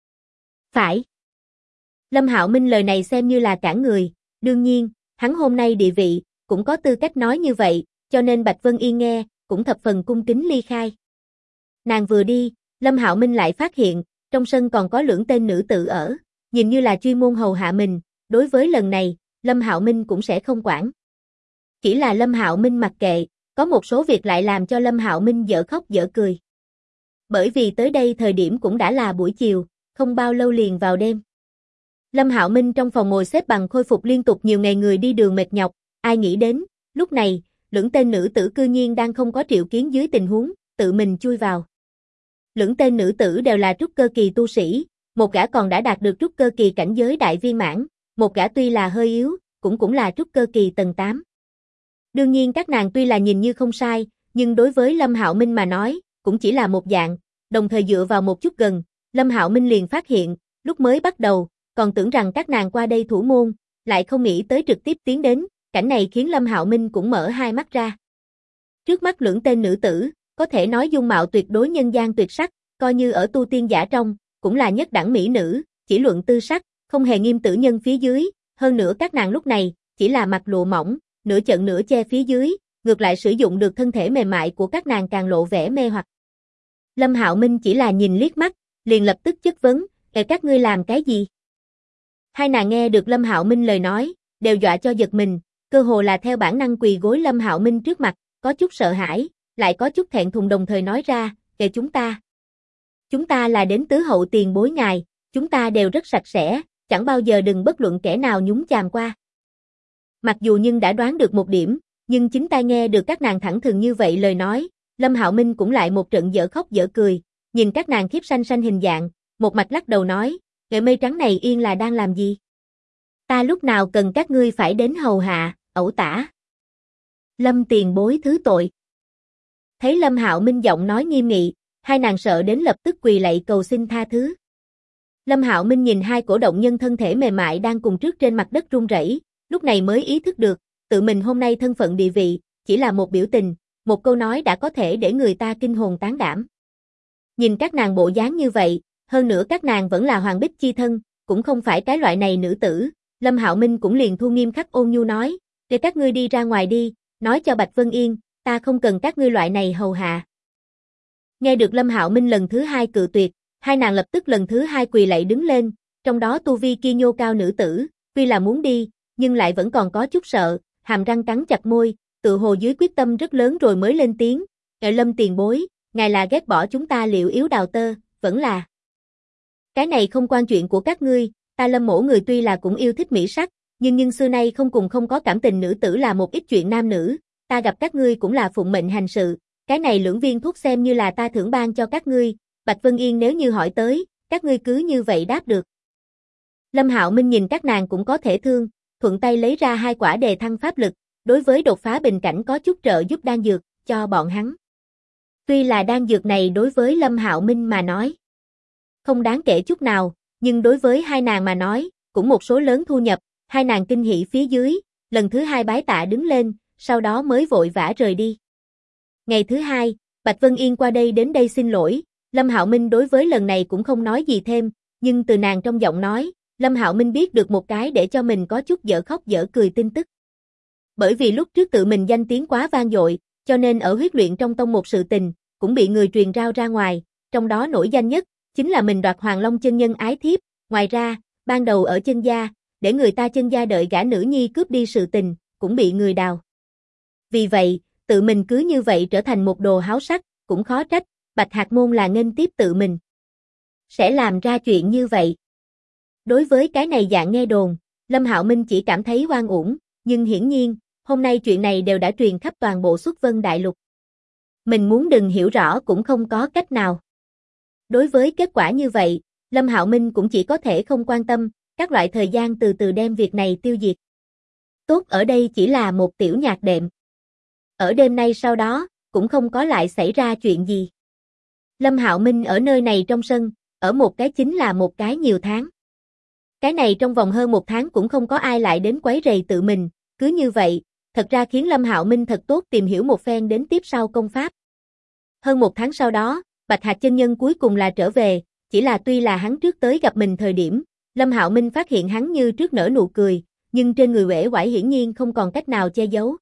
S1: Phải. Lâm Hạo Minh lời này xem như là cản người, đương nhiên, hắn hôm nay địa vị, cũng có tư cách nói như vậy, cho nên Bạch Vân Yên nghe, cũng thập phần cung kính ly khai. Nàng vừa đi, Lâm Hạo Minh lại phát hiện, trong sân còn có lưỡng tên nữ tử ở, nhìn như là chuyên môn hầu hạ mình, đối với lần này, Lâm Hạo Minh cũng sẽ không quản. Chỉ là Lâm Hạo Minh mặc kệ, có một số việc lại làm cho Lâm Hạo Minh dở khóc dở cười. Bởi vì tới đây thời điểm cũng đã là buổi chiều, không bao lâu liền vào đêm. Lâm Hạo Minh trong phòng ngồi xếp bằng khôi phục liên tục nhiều ngày người đi đường mệt nhọc, ai nghĩ đến, lúc này, lưỡng tên nữ tử cư nhiên đang không có triệu kiến dưới tình huống, tự mình chui vào. Lưỡng tên nữ tử đều là trúc cơ kỳ tu sĩ, một gã còn đã đạt được trúc cơ kỳ cảnh giới đại viên mãn, một gã tuy là hơi yếu, cũng là trúc cơ kỳ tầng 8. Đương nhiên các nàng tuy là nhìn như không sai, nhưng đối với Lâm Hạo Minh mà nói, cũng chỉ là một dạng, đồng thời dựa vào một chút gần, Lâm Hạo Minh liền phát hiện, lúc mới bắt đầu, còn tưởng rằng các nàng qua đây thủ môn, lại không nghĩ tới trực tiếp tiến đến, cảnh này khiến Lâm Hạo Minh cũng mở hai mắt ra. Trước mắt lưỡng tên nữ tử, có thể nói dung mạo tuyệt đối nhân gian tuyệt sắc, coi như ở tu tiên giả trong, cũng là nhất đẳng mỹ nữ, chỉ luận tư sắc, không hề nghiêm tử nhân phía dưới, hơn nữa các nàng lúc này, chỉ là mặc lụa mỏng, nửa chận nửa che phía dưới, ngược lại sử dụng được thân thể mềm mại của các nàng càng lộ vẻ mê hoặc. Lâm Hạo Minh chỉ là nhìn liếc mắt, liền lập tức chất vấn, các ngươi làm cái gì? Hai nàng nghe được Lâm Hạo Minh lời nói, đều dọa cho giật mình, cơ hồ là theo bản năng quỳ gối Lâm Hạo Minh trước mặt, có chút sợ hãi, lại có chút thẹn thùng đồng thời nói ra, chúng ta là đến tứ hậu tiền bối ngài, chúng ta đều rất sạch sẽ, chẳng bao giờ đừng bất luận kẻ nào nhúng chàm qua. Mặc dù nhưng đã đoán được một điểm, nhưng chính tai nghe được các nàng thẳng thừng như vậy lời nói, Lâm Hạo Minh cũng lại một trận dở khóc dở cười, nhìn các nàng khiếp sanh sanh hình dạng, một mặt lắc đầu nói, "Nghệ mây trắng này yên là đang làm gì? Ta lúc nào cần các ngươi phải đến hầu hạ, ẩu tả. Lâm tiền bối thứ tội." Thấy Lâm Hạo Minh giọng nói nghiêm nghị, hai nàng sợ đến lập tức quỳ lạy cầu xin tha thứ. Lâm Hạo Minh nhìn hai cổ động nhân thân thể mềm mại đang cùng trước trên mặt đất run rẩy, lúc này mới ý thức được, tự mình hôm nay thân phận địa vị, chỉ là một biểu tình, một câu nói đã có thể để người ta kinh hồn tán đảm. Nhìn các nàng bộ dáng như vậy, hơn nữa các nàng vẫn là hoàng bích chi thân, cũng không phải cái loại này nữ tử, Lâm Hạo Minh cũng liền thu nghiêm khắc ôn nhu nói, để các ngươi đi ra ngoài đi, nói cho Bạch Vân Yên, ta không cần các ngươi loại này hầu hạ. Nghe được Lâm Hạo Minh lần thứ hai cự tuyệt, hai nàng lập tức lần thứ hai quỳ lạy đứng lên, trong đó tu vi kia nhô cao nữ tử, tuy là muốn đi, nhưng lại vẫn còn có chút sợ, hàm răng cắn chặt môi, tự hồ dưới quyết tâm rất lớn rồi mới lên tiếng, Lâm tiền bối, ngài là ghét bỏ chúng ta liệu yếu đào tơ, vẫn là. Cái này không quan chuyện của các ngươi, ta Lâm mỗ người tuy là cũng yêu thích mỹ sắc, nhưng xưa nay không có cảm tình nữ tử là một ít chuyện nam nữ, ta gặp các ngươi cũng là phụng mệnh hành sự, cái này lưỡng viên thuốc xem như là ta thưởng ban cho các ngươi, Bạch Vân Yên nếu như hỏi tới, các ngươi cứ như vậy đáp được. Lâm Hạo Minh nhìn các nàng cũng có thể thương, thuận tay lấy ra hai quả đề thăng pháp lực, đối với đột phá bình cảnh có chút trợ giúp đan dược, cho bọn hắn. Tuy là đan dược này đối với Lâm Hạo Minh mà nói, không đáng kể chút nào, nhưng đối với hai nàng mà nói, cũng một số lớn thu nhập, hai nàng kinh hỉ phía dưới, lần thứ hai bái tạ đứng lên, sau đó mới vội vã rời đi. Ngày thứ hai, Bạch Vân Yên qua đây đến đây xin lỗi, Lâm Hạo Minh đối với lần này cũng không nói gì thêm, nhưng từ nàng trong giọng nói, Lâm Hạo Minh biết được một cái để cho mình có chút dở khóc dở cười tin tức. Bởi vì lúc trước tự mình danh tiếng quá vang dội, cho nên ở huyết luyện trong tông một sự tình, cũng bị người truyền rao ra ngoài, trong đó nổi danh nhất, chính là mình đoạt Hoàng Long chân nhân ái thiếp, ngoài ra, ban đầu ở chân gia, để người ta chân gia đợi gả nữ nhi cướp đi sự tình, cũng bị người đào. Vì vậy, tự mình cứ như vậy trở thành một đồ háo sắc, cũng khó trách, Bạch Hạc Môn là nghênh tiếp tự mình. Sẽ làm ra chuyện như vậy. Đối với cái này dạng nghe đồn, Lâm Hạo Minh chỉ cảm thấy oan uổng, nhưng hiển nhiên, hôm nay chuyện này đều đã truyền khắp toàn bộ Xuất Vân Đại Lục. Mình muốn đừng hiểu rõ cũng không có cách nào. Đối với kết quả như vậy, Lâm Hạo Minh cũng chỉ có thể không quan tâm, các loại thời gian từ từ đem việc này tiêu diệt. Tốt ở đây chỉ là một tiểu nhạc đệm. Ở đêm nay sau đó, cũng không có lại xảy ra chuyện gì. Lâm Hạo Minh ở nơi này trong sân, ở một cái chính là một cái nhiều tháng. Cái này trong vòng hơn một tháng cũng không có ai lại đến quấy rầy tự mình, cứ như vậy, thật ra khiến Lâm Hạo Minh thật tốt tìm hiểu một phen đến tiếp sau công pháp. Hơn một tháng sau đó, Bạch Hạc chân nhân cuối cùng là trở về, chỉ là tuy là hắn trước tới gặp mình thời điểm, Lâm Hạo Minh phát hiện hắn như trước nở nụ cười, nhưng trên người uể oải hiển nhiên không còn cách nào che giấu.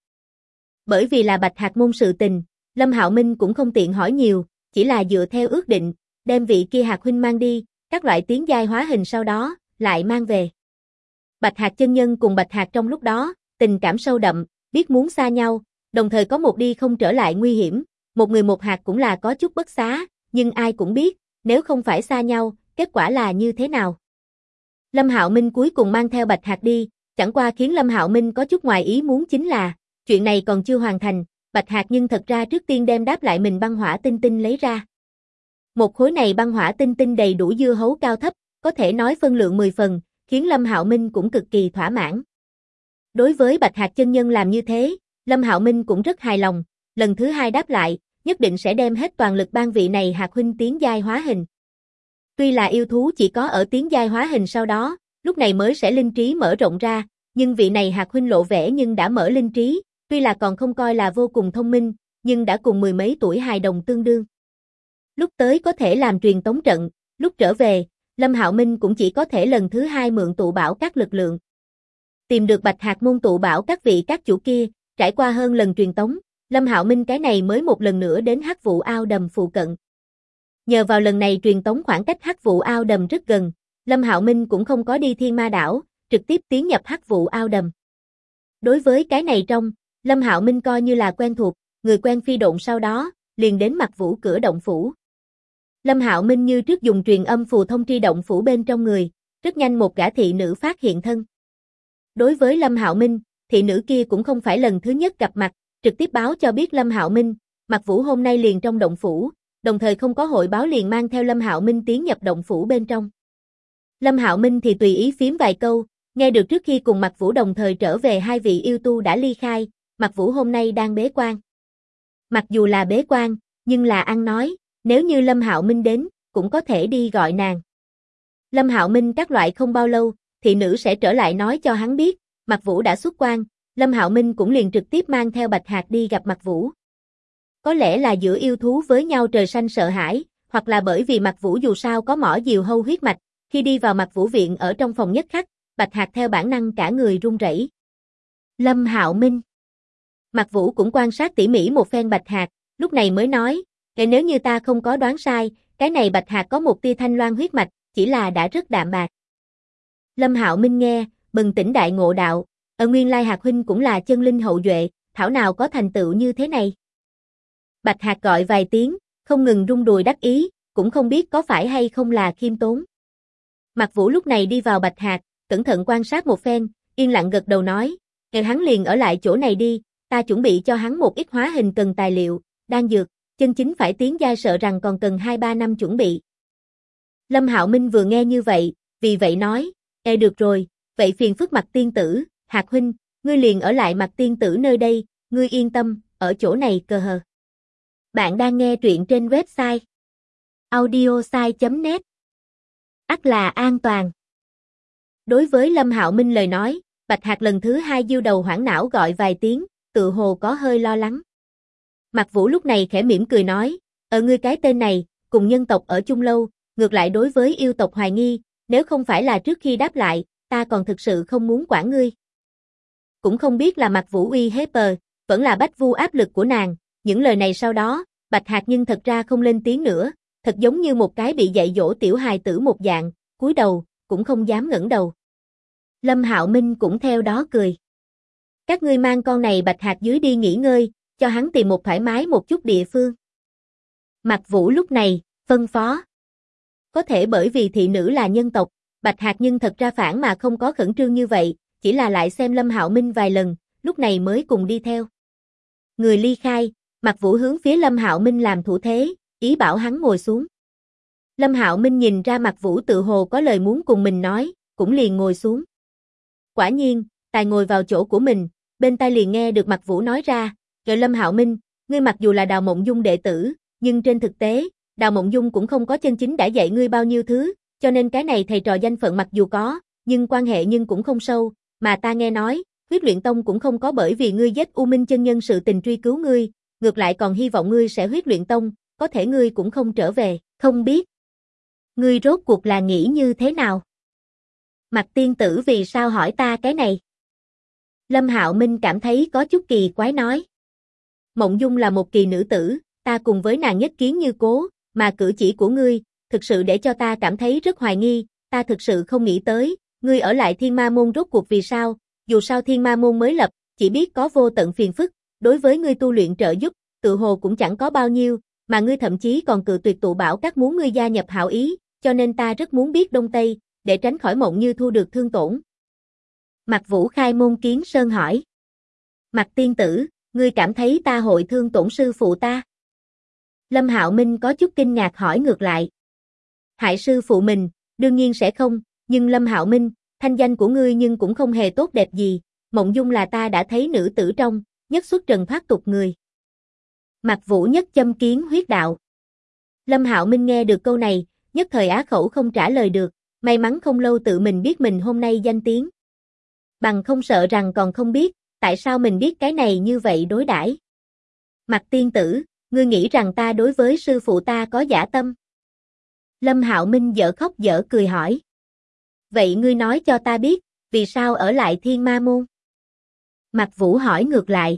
S1: Bởi vì là Bạch Hạc môn sự tình, Lâm Hạo Minh cũng không tiện hỏi nhiều, chỉ là dựa theo ước định, đem vị kia Hạc huynh mang đi, các loại tiến giai hóa hình sau đó, lại mang về. Bạch Hạc chân nhân cùng Bạch Hạc trong lúc đó, tình cảm sâu đậm, biết muốn xa nhau, đồng thời có một đi không trở lại nguy hiểm, một người một hạt cũng là có chút bất xá, nhưng ai cũng biết, nếu không phải xa nhau, kết quả là như thế nào. Lâm Hạo Minh cuối cùng mang theo Bạch Hạc đi, chẳng qua khiến Lâm Hạo Minh có chút ngoài ý muốn chính là, chuyện này còn chưa hoàn thành, Bạch Hạc nhưng thật ra trước tiên đem đáp lại mình băng hỏa tinh tinh lấy ra. Một khối này băng hỏa tinh tinh đầy đủ dưa hấu cao thấp, có thể nói phân lượng 10 phần, khiến Lâm Hạo Minh cũng cực kỳ thỏa mãn. Đối với Bạch Hạc chân nhân làm như thế, Lâm Hạo Minh cũng rất hài lòng, lần thứ hai đáp lại, nhất định sẽ đem hết toàn lực ban vị này Hạc huynh tiến giai hóa hình. Tuy là yêu thú chỉ có ở tiến giai hóa hình sau đó, lúc này mới sẽ linh trí mở rộng ra, nhưng vị này Hạc huynh lộ vẻ nhưng đã mở linh trí, tuy là còn không coi là vô cùng thông minh, nhưng đã cùng mười mấy tuổi hài đồng tương đương. Lúc tới có thể làm truyền tống trận, lúc trở về, Lâm Hạo Minh cũng chỉ có thể lần thứ hai mượn tụ bảo các lực lượng. Tìm được Bạch Hạc môn tụ bảo các vị các chủ kia, trải qua hơn lần truyền tống, Lâm Hạo Minh cái này mới một lần nữa đến Hắc Vụ Ao Đầm phụ cận. Nhờ vào lần này truyền tống khoảng cách Hắc Vụ Ao Đầm rất gần, Lâm Hạo Minh cũng không có đi Thiên Ma đảo, trực tiếp tiến nhập Hắc Vụ Ao Đầm. Đối với cái này Lâm Hạo Minh coi như là quen thuộc, người quen phi độn sau đó, liền đến Mặc Vũ cửa động phủ. Lâm Hạo Minh như trước dùng truyền âm phù thông tri động phủ bên trong người, rất nhanh một gã thị nữ phát hiện thân. Đối với Lâm Hạo Minh, thị nữ kia cũng không phải lần thứ nhất gặp mặt, trực tiếp báo cho biết Lâm Hạo Minh, Mặc Vũ hôm nay liền trong động phủ, đồng thời không có hội báo liền mang theo Lâm Hạo Minh tiến nhập động phủ bên trong. Lâm Hạo Minh thì tùy ý phím vài câu, nghe được trước khi cùng Mặc Vũ đồng thời trở về hai vị yêu tu đã ly khai, Mặc Vũ hôm nay đang bế quan. Mặc dù là bế quan, nhưng là ăn nói, nếu như Lâm Hạo Minh đến, cũng có thể đi gọi nàng. Lâm Hạo Minh các loại không bao lâu, thị nữ sẽ trở lại nói cho hắn biết, Mặc Vũ đã xuất quan, Lâm Hạo Minh cũng liền trực tiếp mang theo Bạch Hạc đi gặp Mặc Vũ. Có lẽ là giữa yêu thú với nhau trời xanh sợ hãi, hoặc là bởi vì Mặc Vũ dù sao có mỏ diều hâu huyết mạch, khi đi vào Mặc Vũ viện ở trong phòng nhất khắc, Bạch Hạc theo bản năng cả người run rẩy. Lâm Hạo Minh. Mặc Vũ cũng quan sát tỉ mỉ một phen Bạch Hạc, lúc này mới nói, nếu như ta không có đoán sai, cái này Bạch Hạc có một tia thanh loan huyết mạch, chỉ là đã rất đạm bạc. Lâm Hạo Minh nghe, bừng tỉnh đại ngộ đạo, nguyên lai Hạc huynh cũng là chân linh hậu duệ, thảo nào có thành tựu như thế này. Bạch Hạc gọi vài tiếng, không ngừng rung đùi đắc ý, cũng không biết có phải hay không là khiêm tốn. Mặc Vũ lúc này đi vào Bạch Hạc, cẩn thận quan sát một phen, yên lặng gật đầu nói, hắn liền ở lại chỗ này đi, ta chuẩn bị cho hắn một ít hóa hình cần tài liệu, đan dược, chân chính phải tiến giai sợ rằng còn cần 2-3 năm chuẩn bị. Lâm Hạo Minh vừa nghe như vậy, vì vậy nói, được rồi, vậy phiền phức Mặc tiên tử, Hạc huynh, ngươi liền ở lại Mặc tiên tử nơi đây, ngươi yên tâm, ở chỗ này cờ hờ. Bạn đang nghe truyện trên website audiosai.net. Ắt là an toàn. Đối với Lâm Hạo Minh lời nói, Bạch Hạc lần thứ hai diêu đầu hoảng não gọi vài tiếng, tự hồ có hơi lo lắng. Mặc Vũ lúc này khẽ mỉm cười nói, ngươi cái tên này, cùng nhân tộc ở chung lâu, ngược lại đối với yêu tộc hoài nghi, nếu không phải là trước khi đáp lại, ta còn thực sự không muốn quản ngươi. Cũng không biết là Mặc Vũ uy hiếp vẫn là Bách Vu áp lực của nàng, những lời này sau đó, Bạch Hạc nhưng thật ra không lên tiếng nữa, thật giống như một cái bị dạy dỗ tiểu hài tử một dạng, cúi đầu, cũng không dám ngẩng đầu. Lâm Hạo Minh cũng theo đó cười. Các ngươi mang con này Bạch Hạc dưới đi nghỉ ngơi, cho hắn tìm một thoải mái một chút địa phương. Mặc Vũ lúc này, phân phó. Có thể bởi vì thị nữ là nhân tộc, Bạch Hạc nhưng thật ra phản mà không có khẩn trương như vậy, chỉ là lại xem Lâm Hạo Minh vài lần, lúc này mới cùng đi theo. Người ly khai, Mặc Vũ hướng phía Lâm Hạo Minh làm thủ thế, ý bảo hắn ngồi xuống. Lâm Hạo Minh nhìn ra Mặc Vũ tự hồ có lời muốn cùng mình nói, cũng liền ngồi xuống. Quả nhiên, tài ngồi vào chỗ của mình, bên tai liền nghe được Mặc Vũ nói ra, "Rồi Lâm Hạo Minh, ngươi mặc dù là Đào Mộng Dung đệ tử, nhưng trên thực tế, Đào Mộng Dung cũng không có chân chính đã dạy ngươi bao nhiêu thứ, cho nên cái này thầy trò danh phận mặc dù có, nhưng quan hệ nhưng cũng không sâu, mà ta nghe nói, Huyết Luyện Tông cũng không có bởi vì ngươi giết U Minh chân nhân sự tình truy cứu ngươi, ngược lại còn hy vọng ngươi sẽ Huyết Luyện Tông, có thể ngươi cũng không trở về, không biết ngươi rốt cuộc là nghĩ như thế nào?" Mặc tiên tử vì sao hỏi ta cái này? Lâm Hạo Minh cảm thấy có chút kỳ quái nói. Mộng Dung là một kỳ nữ tử, ta cùng với nàng nhất kiến như cố, mà cử chỉ của ngươi, thực sự để cho ta cảm thấy rất hoài nghi, ta thực sự không nghĩ tới, ngươi ở lại Thiên Ma Môn rốt cuộc vì sao, dù sao Thiên Ma Môn mới lập, chỉ biết có vô tận phiền phức, đối với ngươi tu luyện trợ giúp, tự hồ cũng chẳng có bao nhiêu, mà ngươi thậm chí còn cự tuyệt tụ bảo các muốn ngươi gia nhập hảo ý, cho nên ta rất muốn biết Đông Tây, để tránh khỏi Mộng Như thu được thương tổn. Mặc Vũ khai môn kiến sơn hỏi. Mặc tiên tử, ngươi cảm thấy ta hội thương tổn sư phụ ta? Lâm Hạo Minh có chút kinh ngạc hỏi ngược lại. Hại sư phụ mình, đương nhiên sẽ không, nhưng Lâm Hạo Minh, thanh danh của ngươi nhưng cũng không hề tốt đẹp gì, Mộng Dung là ta đã thấy nữ tử trong, nhất xuất trần thoát tục người. Mặc Vũ nhất châm kiến huyết đạo. Lâm Hạo Minh nghe được câu này, nhất thời á khẩu không trả lời được, may mắn không lâu tự mình biết mình hôm nay danh tiếng. Bằng không sợ rằng còn không biết, tại sao mình biết cái này như vậy đối đãi. Mặt tiên tử, ngươi nghĩ rằng ta đối với sư phụ ta có dã tâm? Lâm Hạo Minh dở khóc dở cười hỏi. Vậy ngươi nói cho ta biết, vì sao ở lại Thiên Ma Môn? Mạc Vũ hỏi ngược lại.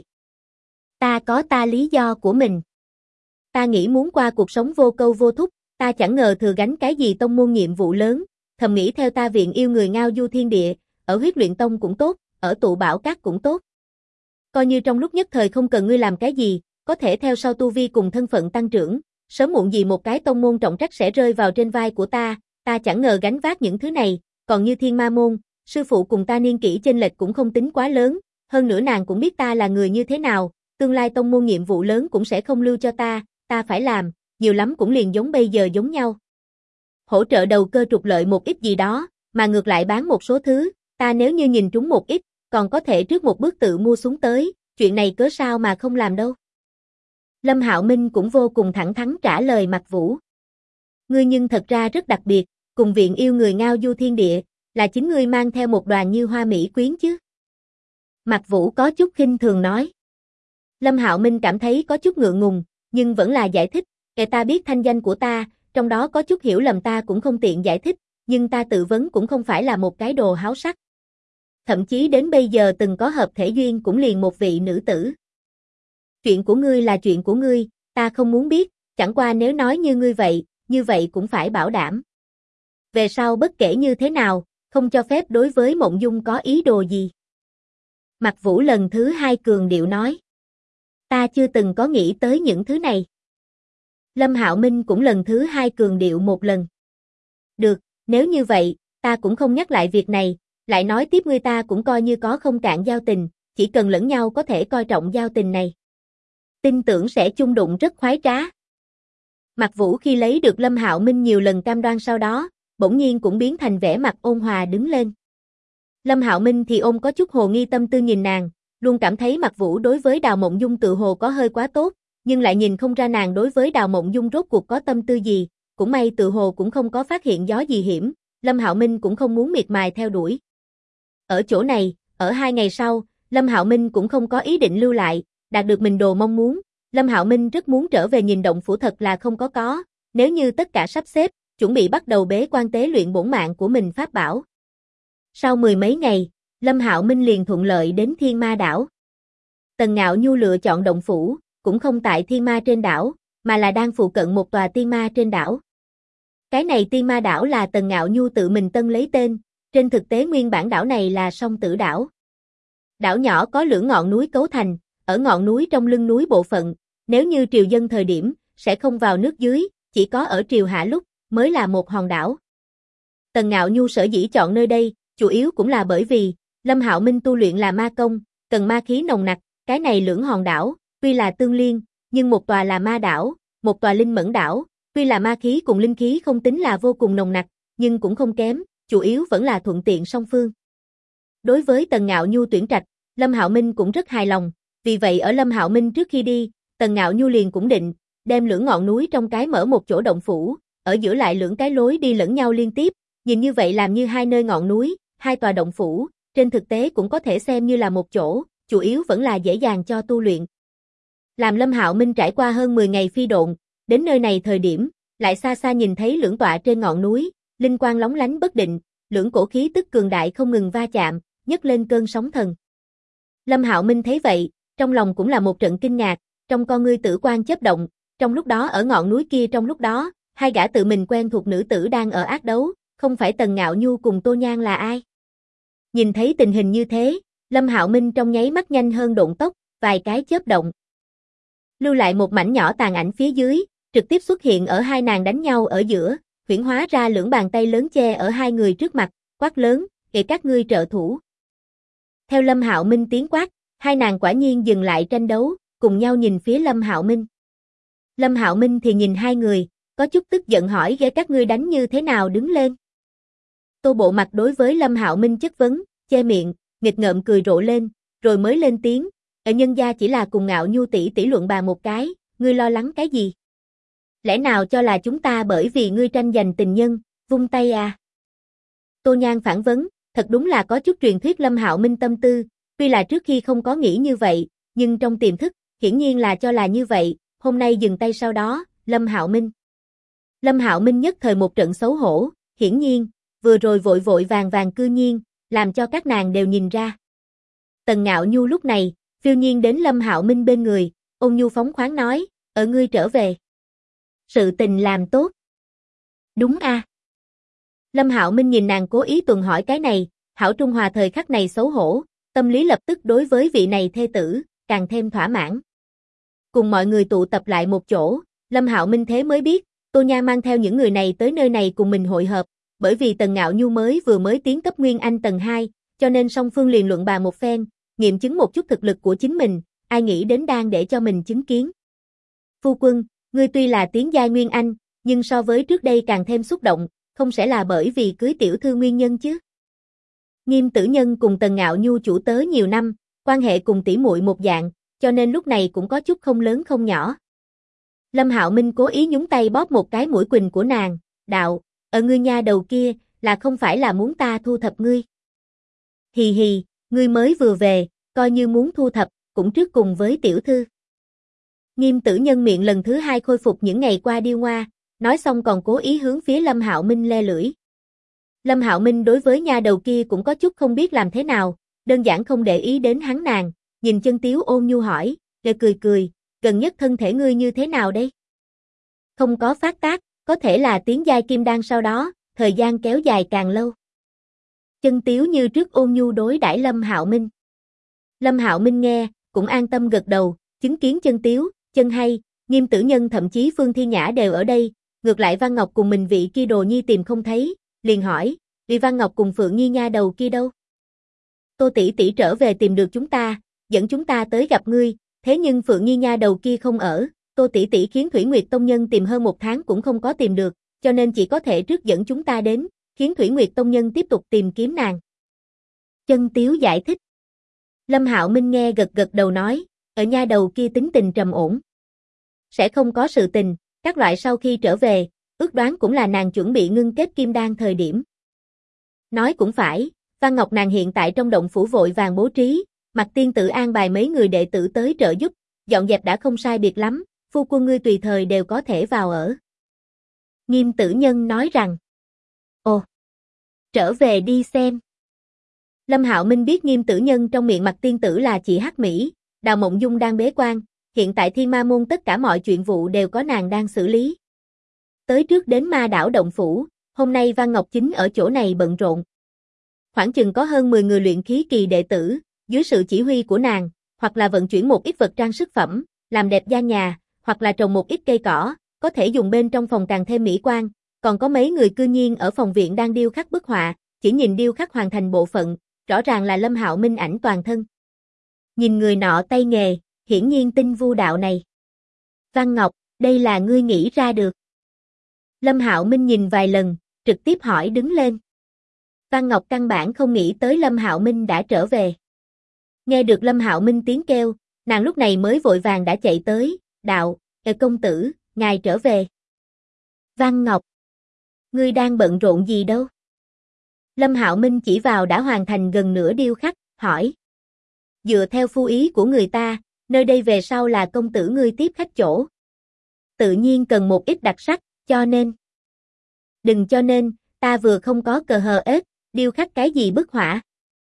S1: Ta có ta lý do của mình. Ta nghĩ muốn qua cuộc sống vô câu vô thúc, ta chẳng ngờ thừa gánh cái gì tông môn nhiệm vụ lớn, thầm nghĩ theo ta viện yêu người ngao du thiên địa, ở huyết luyện tông cũng tốt, ở tụ bảo các cũng tốt. Coi như trong lúc nhất thời không cần ngươi làm cái gì, có thể theo sau tu vi cùng thân phận tăng trưởng, sớm muộn gì một cái tông môn trọng trách sẽ rơi vào trên vai của ta chẳng ngờ gánh vác những thứ này, còn như Thiên Ma Môn, sư phụ cùng ta niên kỷ chênh lệch cũng không tính quá lớn, hơn nữa nàng cũng biết ta là người như thế nào, tương lai tông môn nhiệm vụ lớn cũng sẽ không lưu cho ta phải làm, nhiều lắm cũng liền giống bây giờ giống nhau. Hỗ trợ đầu cơ trục lợi một ít gì đó, mà ngược lại bán một số thứ, ta nếu như nhìn trúng một ít, còn có thể trước một bước tự mua xuống tới, chuyện này cớ sao mà không làm đâu. Lâm Hạo Minh cũng vô cùng thẳng thắn trả lời Mạc Vũ. Ngươi nhưng thật ra rất đặc biệt, cùng viện yêu người ngao du thiên địa, là chính ngươi mang theo một đoàn như hoa mỹ quyến chứ. Mạc Vũ có chút khinh thường nói. Lâm Hạo Minh cảm thấy có chút ngượng ngùng, nhưng vẫn là giải thích, kể ta biết thanh danh của ta, trong đó có chút hiểu lầm ta cũng không tiện giải thích, nhưng ta tự vấn cũng không phải là một cái đồ háo sắc. Thậm chí đến bây giờ từng có hợp thể duyên cũng liền một vị nữ tử. Chuyện của ngươi là chuyện của ngươi, ta không muốn biết, chẳng qua nếu nói như vậy cũng phải bảo đảm. Về sau bất kể như thế nào, không cho phép đối với Mộng Dung có ý đồ gì. Mạc Vũ lần thứ hai cường điệu nói. Ta chưa từng có nghĩ tới những thứ này. Lâm Hạo Minh cũng lần thứ hai cường điệu một lần. Được, nếu như vậy, ta cũng không nhắc lại việc này, lại nói tiếp ngươi ta cũng coi như có không cạn giao tình, chỉ cần lẫn nhau có thể coi trọng giao tình này. Tin tưởng sẽ chung đụng rất khoái trá. Mạc Vũ khi lấy được Lâm Hạo Minh nhiều lần cam đoan sau đó, bỗng nhiên cũng biến thành vẻ mặt ôn hòa đứng lên. Lâm Hạo Minh thì ôm có chút hồ nghi tâm tư nhìn nàng, luôn cảm thấy Mạc Vũ đối với Đào Mộng Dung tự hồ có hơi quá tốt, nhưng lại nhìn không ra nàng đối với Đào Mộng Dung rốt cuộc có tâm tư gì, cũng may tự hồ cũng không có phát hiện gió gì hiểm, Lâm Hạo Minh cũng không muốn miệt mài theo đuổi. Ở chỗ này, ở 2 ngày sau, Lâm Hạo Minh cũng không có ý định lưu lại, đạt được mình đồ mong muốn, Lâm Hạo Minh rất muốn trở về nhìn động phủ thật là không có, nếu như tất cả sắp xếp, chuẩn bị bắt đầu bế quan tế luyện bổn mạng của mình pháp bảo. Sau 10 mấy ngày, Lâm Hạo Minh liền thuận lợi đến Thiên Ma đảo. Tần Ngạo Nhu lựa chọn động phủ, cũng không tại Thiên Ma trên đảo, mà là đang phụ cận một tòa Tiên Ma trên đảo. Cái này Tiên Ma đảo là Tần Ngạo Nhu tự mình tân lấy tên, trên thực tế nguyên bản đảo này là Song Tử đảo. Đảo nhỏ có lưỡng ngọn núi cấu thành, ở ngọn núi trong lưng núi bộ phận, nếu như triều dân thời điểm, sẽ không vào nước dưới, chỉ có ở triều hạ lúc, mới là một hòn đảo. Tần Ngạo Nhu sở dĩ chọn nơi đây, chủ yếu cũng là bởi vì, Lâm Hạo Minh tu luyện là ma công, cần ma khí nồng nặc, cái này lưỡng hòn đảo, tuy là tương liên, nhưng một tòa là ma đảo, một tòa linh mẫn đảo, tuy là ma khí cùng linh khí không tính là vô cùng nồng nặc, nhưng cũng không kém, chủ yếu vẫn là thuận tiện song phương. Đối với Tần Ngạo Nhu tuyển trạch, Lâm Hạo Minh cũng rất hài lòng, vì vậy ở Lâm Hạo Minh trước khi đi, Tần Ngạo Nhu liền cũng định, đem lưỡng ngọn núi trong cái mở một chỗ động phủ, ở giữa lại lưỡng cái lối đi lẫn nhau liên tiếp, nhìn như vậy làm như hai nơi ngọn núi, hai tòa động phủ, trên thực tế cũng có thể xem như là một chỗ, chủ yếu vẫn là dễ dàng cho tu luyện. Làm Lâm Hạo Minh trải qua hơn 10 ngày phi độn, đến nơi này thời điểm, lại xa xa nhìn thấy lưỡng tọa trên ngọn núi, linh quang lóng lánh bất định, lưỡng cổ khí tức cường đại không ngừng va chạm, nhấc lên cơn sóng thần. Lâm Hạo Minh thấy vậy, trong lòng cũng là một trận kinh ngạc, trong con ngươi tử quang chớp động, trong lúc đó ở ngọn núi kia trong lúc đó, hai gã tự mình quen thuộc nữ tử đang ở ác đấu, không phải Tần Ngạo Nhu cùng Tô Nhan là ai? Nhìn thấy tình hình như thế, Lâm Hạo Minh trong nháy mắt nhanh hơn độn tốc, vài cái chớp động. Lưu lại một mảnh nhỏ tàn ảnh phía dưới, trực tiếp xuất hiện ở hai nàng đánh nhau ở giữa, huyễn hóa ra lưỡng bàn tay lớn che ở hai người trước mặt, quát lớn, "Kể các ngươi trợ thủ." Theo Lâm Hạo Minh tiếng quát, hai nàng quả nhiên dừng lại tranh đấu, cùng nhau nhìn phía Lâm Hạo Minh. Lâm Hạo Minh thì nhìn hai người, có chút tức giận hỏi ghê các ngươi đánh như thế nào đứng lên. Tô Bộ Mặt đối với Lâm Hạo Minh chất vấn, che miệng, nghịch ngợm cười rộ lên, rồi mới lên tiếng, ở nhân gia chỉ là cùng Ngạo Nhu tỷ tỷ luận bàn một cái, ngươi lo lắng cái gì? Lẽ nào cho là chúng ta bởi vì ngươi tranh giành tình nhân, vung tay à? Tô Nhan phản vấn, thật đúng là có chút truyền thuyết Lâm Hạo Minh tâm tư, tuy là trước khi không có nghĩ như vậy, nhưng trong tiềm thức, hiển nhiên là cho là như vậy, hôm nay dừng tay sau đó, Lâm Hạo Minh. Lâm Hạo Minh nhất thời một trận xấu hổ, hiển nhiên, vừa rồi vội vội vàng vàng cư nhiên, làm cho các nàng đều nhìn ra. Tần Ngạo Nhu lúc này, phiêu nhiên đến Lâm Hạo Minh bên người, ôn nhu phóng khoáng nói, ở ngươi trở về. Sự tình làm tốt. Đúng a. Lâm Hạo Minh nhìn nàng cố ý tuần hỏi cái này, Hảo Trung Hòa thời khắc này xấu hổ, tâm lý lập tức đối với vị này thê tử, càng thêm thỏa mãn. Cùng mọi người tụ tập lại một chỗ, Lâm Hạo Minh thế mới biết, Tô Nha mang theo những người này tới nơi này cùng mình hội hợp, bởi vì Tần Ngạo Nhu vừa mới tiến cấp Nguyên Anh tầng 2, cho nên song phương liền luận bàn một phen, nghiệm chứng một chút thực lực của chính mình, ai nghĩ đến đang để cho mình chứng kiến. Phu quân, ngươi tuy là tiến giai Nguyên Anh, nhưng so với trước đây càng thêm xúc động, không sẽ là bởi vì cưới tiểu thư nguyên nhân chứ? Nghiêm Tử Nhân cùng Tần Ngạo Nhu chủ tớ nhiều năm, quan hệ cùng tỷ muội một dạng, cho nên lúc này cũng có chút không lớn không nhỏ. Lâm Hạo Minh cố ý nhúng tay bóp một cái mũi quỳnh của nàng, đạo, ở ngươi nha đầu kia, là không phải là muốn ta thu thập ngươi. Hì hì, ngươi mới vừa về, coi như muốn thu thập, cũng trước cùng với tiểu thư. Nghiêm Tử Nhân miệng lần thứ hai khôi phục những ngày qua điêu ngoa, nói xong còn cố ý hướng phía Lâm Hạo Minh le lưỡi. Lâm Hạo Minh đối với nha đầu kia cũng có chút không biết làm thế nào, đơn giản không để ý đến hắn nàng, nhìn Chân Tiếu ôn nhu hỏi, để cười cười, gần nhất thân thể ngươi như thế nào đây? Không có phát tác, có thể là tiến giai kim đan sau đó, thời gian kéo dài càng lâu. Chân Tiếu như trước ôn nhu đối đãi Lâm Hạo Minh. Lâm Hạo Minh nghe, cũng an tâm gật đầu, chứng kiến Chân Tiếu, Chân Hay, Nghiêm Tử Nhân thậm chí Phương Thiên Nhã đều ở đây, ngược lại Văn Ngọc cùng mình vị kia đồ nhi tìm không thấy, liền hỏi, vì Văn Ngọc cùng Phượng Nhi nha đầu kia đâu? Tô tỷ tỷ trở về tìm được chúng ta, dẫn chúng ta tới gặp ngươi, thế nhưng Phượng Nhi nha đầu kia không ở, Tô tỷ tỷ khiến Thủy Nguyệt Tông Nhân tìm hơn 1 tháng cũng không có tìm được, cho nên chỉ có thể trước dẫn chúng ta đến, khiến Thủy Nguyệt Tông Nhân tiếp tục tìm kiếm nàng. Chân Tiếu giải thích. Lâm Hạo Minh nghe gật gật đầu nói, ở nha đầu kia tính tình trầm ổn. Sẽ không có sự tình, các loại sau khi trở về, ước đoán cũng là nàng chuẩn bị ngưng kết kim đan thời điểm. Nói cũng phải, Văn Ngọc nàng hiện tại trong động phủ vội vàng bố trí, Mạc Tiên Tử an bài mấy người đệ tử tới trợ giúp, dọn dẹp đã không sai biệt lắm, phu quân ngươi tùy thời đều có thể vào ở. Nghiêm Tử Nhân nói rằng, ồ, trở về đi xem. Lâm Hạo Minh biết Nghiêm Tử Nhân trong miệng Mạc Tiên Tử là chị Hắc Mỹ, Đào Mộng Dung đang bế quan, hiện tại Thiên Ma Môn tất cả mọi chuyện vụ đều có nàng đang xử lý. Tới trước đến Ma Đảo động phủ, hôm nay Văn Ngọc Chính ở chỗ này bận rộn. Khoảng chừng có hơn 10 người luyện khí kỳ đệ tử, dưới sự chỉ huy của nàng, hoặc là vận chuyển một ít vật trang sức phẩm, làm đẹp gian nhà, hoặc là trồng một ít cây cỏ, có thể dùng bên trong phòng càng thêm mỹ quan, còn có mấy người cư nhiên ở phòng viện đang điêu khắc bức họa, chỉ nhìn điêu khắc hoàn thành bộ phận, rõ ràng là Lâm Hạo Minh ảnh toàn thân. Nhìn người nọ tay nghề, hiển nhiên tinh vu đạo này. Văn Ngọc, đây là ngươi nghĩ ra được. Lâm Hạo Minh nhìn vài lần, trực tiếp hỏi đứng lên. Văn Ngọc căn bản không nghĩ tới Lâm Hạo Minh đã trở về. Nghe được Lâm Hạo Minh tiếng kêu, nàng lúc này mới vội vàng đã chạy tới, đạo, công tử, ngài trở về. Văn Ngọc, ngươi đang bận rộn gì đâu? Lâm Hạo Minh chỉ vào đã hoàn thành gần nửa điêu khắc, hỏi. Dựa theo phu ý của người ta, nơi đây về sau là công tử ngươi tiếp khách chỗ. Tự nhiên cần một ít đặc sắc, cho nên. Đừng cho nên, ta vừa không có cờ hờ ết, điêu khắc cái gì bức họa.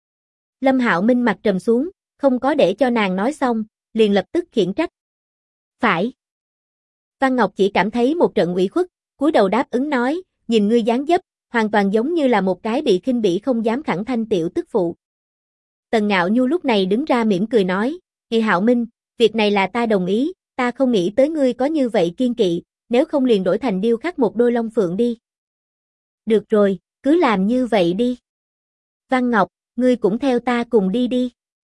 S1: Lâm Hạo Minh mặt trầm xuống, không có để cho nàng nói xong, liền lập tức khiển trách. Phải. Văn Ngọc chỉ cảm thấy một trận ủy khuất, cúi đầu đáp ứng nói, nhìn ngươi dáng dấp, hoàn toàn giống như là một cái bị khinh bỉ không dám khẳng thanh tiểu tức phụ. Tần Ngạo Nhu lúc này đứng ra mỉm cười nói, Hạo Minh, việc này là ta đồng ý, ta không nghĩ tới ngươi có như vậy kiên kỵ, nếu không liền đổi thành điêu khắc một đôi long phượng đi. Được rồi, cứ làm như vậy đi. Văn Ngọc, ngươi cũng theo ta cùng đi đi.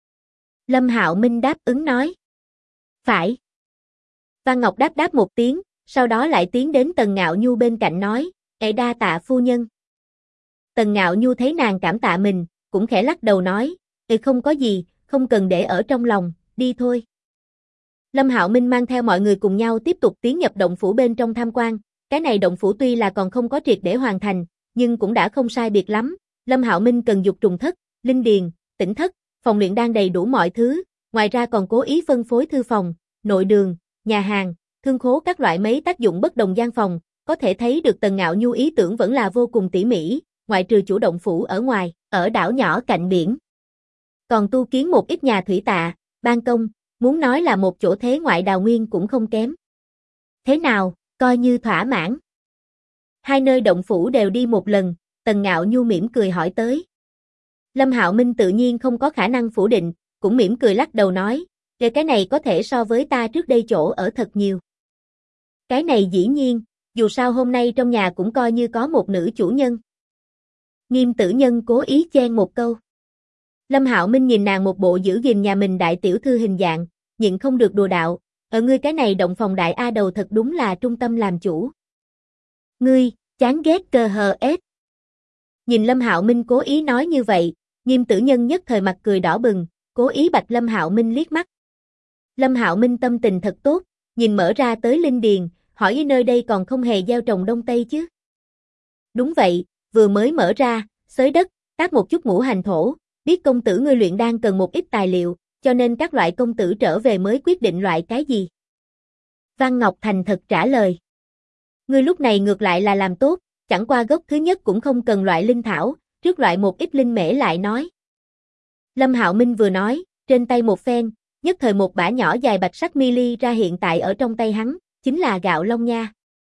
S1: Lâm Hạo Minh đáp ứng nói. Phải. Văn Ngọc đáp một tiếng, sau đó lại tiến đến Tần Ngạo Nhu bên cạnh nói, đa tạ phu nhân. Tần Ngạo Nhu thấy nàng cảm tạ mình, cũng khẽ lắc đầu nói, không có gì, không cần để ở trong lòng, đi thôi. Lâm Hạo Minh mang theo mọi người cùng nhau tiếp tục tiến nhập động phủ bên trong tham quan, cái này động phủ tuy là còn không có triệt để hoàn thành, nhưng cũng đã không sai biệt lắm. Lâm Hạo Minh cần dục trùng thất, linh điền, tĩnh thất, phòng luyện đan đầy đủ mọi thứ, ngoài ra còn cố ý phân phối thư phòng, nội đường, nhà hàng, thương khố các loại mấy tác dụng bất đồng gian phòng, có thể thấy được Tần Ngạo Nhu ý tưởng vẫn là vô cùng tỉ mỉ, ngoại trừ chủ động phủ ở ngoài, ở đảo nhỏ cạnh biển. Còn tu kiến một ít nhà thủy tạ, ban công, muốn nói là một chỗ thế ngoại đào nguyên cũng không kém. Thế nào, coi như thỏa mãn. Hai nơi động phủ đều đi một lần, Tần Ngạo Nhu mỉm cười hỏi tới. Lâm Hạo Minh tự nhiên không có khả năng phủ định, cũng mỉm cười lắc đầu nói, cái này có thể so với ta trước đây chỗ ở thật nhiều. Cái này dĩ nhiên, dù sao hôm nay trong nhà cũng coi như có một nữ chủ nhân. Nghiêm Tử Nhân cố ý chen một câu. Lâm Hạo Minh nhìn nàng một bộ giữ gìn nhà mình đại tiểu thư hình dạng, nhịn không được đùa đạo, ở ngươi cái này động phòng đại A đầu thật đúng là trung tâm làm chủ. Ngươi, chán ghét cờ hờ ết. Nhìn Lâm Hạo Minh cố ý nói như vậy, Nghiêm Tử Nhân nhất thời mặt cười đỏ bừng, cố ý bạch Lâm Hạo Minh liếc mắt. Lâm Hạo Minh tâm tình thật tốt, nhìn mở ra tới linh điền, hỏi nơi đây còn không hề gieo trồng đông tây chứ. Đúng vậy, vừa mới mở ra, xới đất, tác một chút ngũ hành thổ, biết công tử ngươi luyện đan cần một ít tài liệu, cho nên các loại công tử trở về mới quyết định loại cái gì. Văn Ngọc thành thật trả lời. Ngươi lúc này ngược lại là làm tốt, chẳng qua gốc thứ nhất cũng không cần loại linh thảo, trước loại một ít linh mễ lại nói. Lâm Hạo Minh vừa nói, trên tay một phen, nhất thời một bả nhỏ dài bạch sắc mili ra hiện tại ở trong tay hắn, chính là gạo long nha.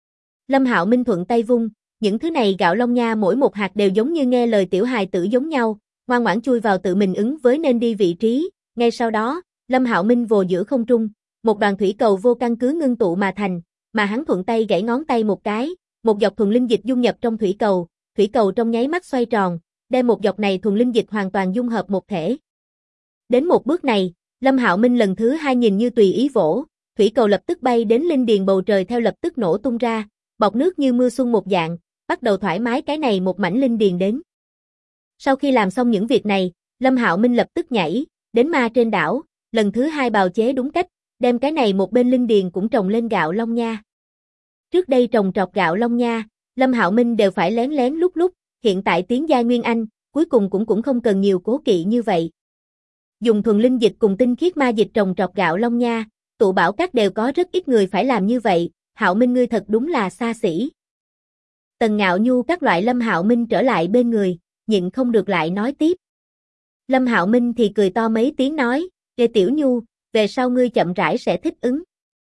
S1: Lâm Hạo Minh thuận tay vung, những thứ này gạo long nha mỗi một hạt đều giống như nghe lời tiểu hài tử giống nhau, ngoan ngoãn chui vào tự mình ứng với nên đi vị trí, ngay sau đó, Lâm Hạo Minh vồ giữa không trung, một đoàn thủy cầu vô căn cứ ngưng tụ mà thành, mà hắn thuận tay gãy ngón tay một cái, một dọc thuần linh dịch dung nhập trong thủy cầu trong nháy mắt xoay tròn, đem một dọc này thuần linh dịch hoàn toàn dung hợp một thể. Đến một bước này, Lâm Hạo Minh lần thứ hai nhìn như tùy ý vỗ, thủy cầu lập tức bay đến linh điền bầu trời theo lập tức nổ tung ra, bọt nước như mưa xuân một dạng, bắt đầu thoải mái cái này một mảnh linh điền đến. Sau khi làm xong những việc này, Lâm Hạo Minh lập tức nhảy, đến ma trên đảo, lần thứ hai bào chế đúng cách, đem cái này một bên linh điền cũng trồng lên gạo long nha. Trước đây trồng trọt gạo long nha, Lâm Hạo Minh đều phải lén lén lúc, hiện tại tiến giai Nguyên Anh, cuối cùng cũng không cần nhiều cố kỵ như vậy. Dùng thuần linh dịch cùng tinh khiết ma dịch trồng trọt gạo long nha, tụ bảo các đều có rất ít người phải làm như vậy, Hạo Minh ngươi thật đúng là xa xỉ. Tần Ngạo Nhu các loại Lâm Hạo Minh trở lại bên người, nhịn không được lại nói tiếp. Lâm Hạo Minh thì cười to mấy tiếng nói, Tiểu Nhu, về sau ngươi chậm rãi sẽ thích ứng.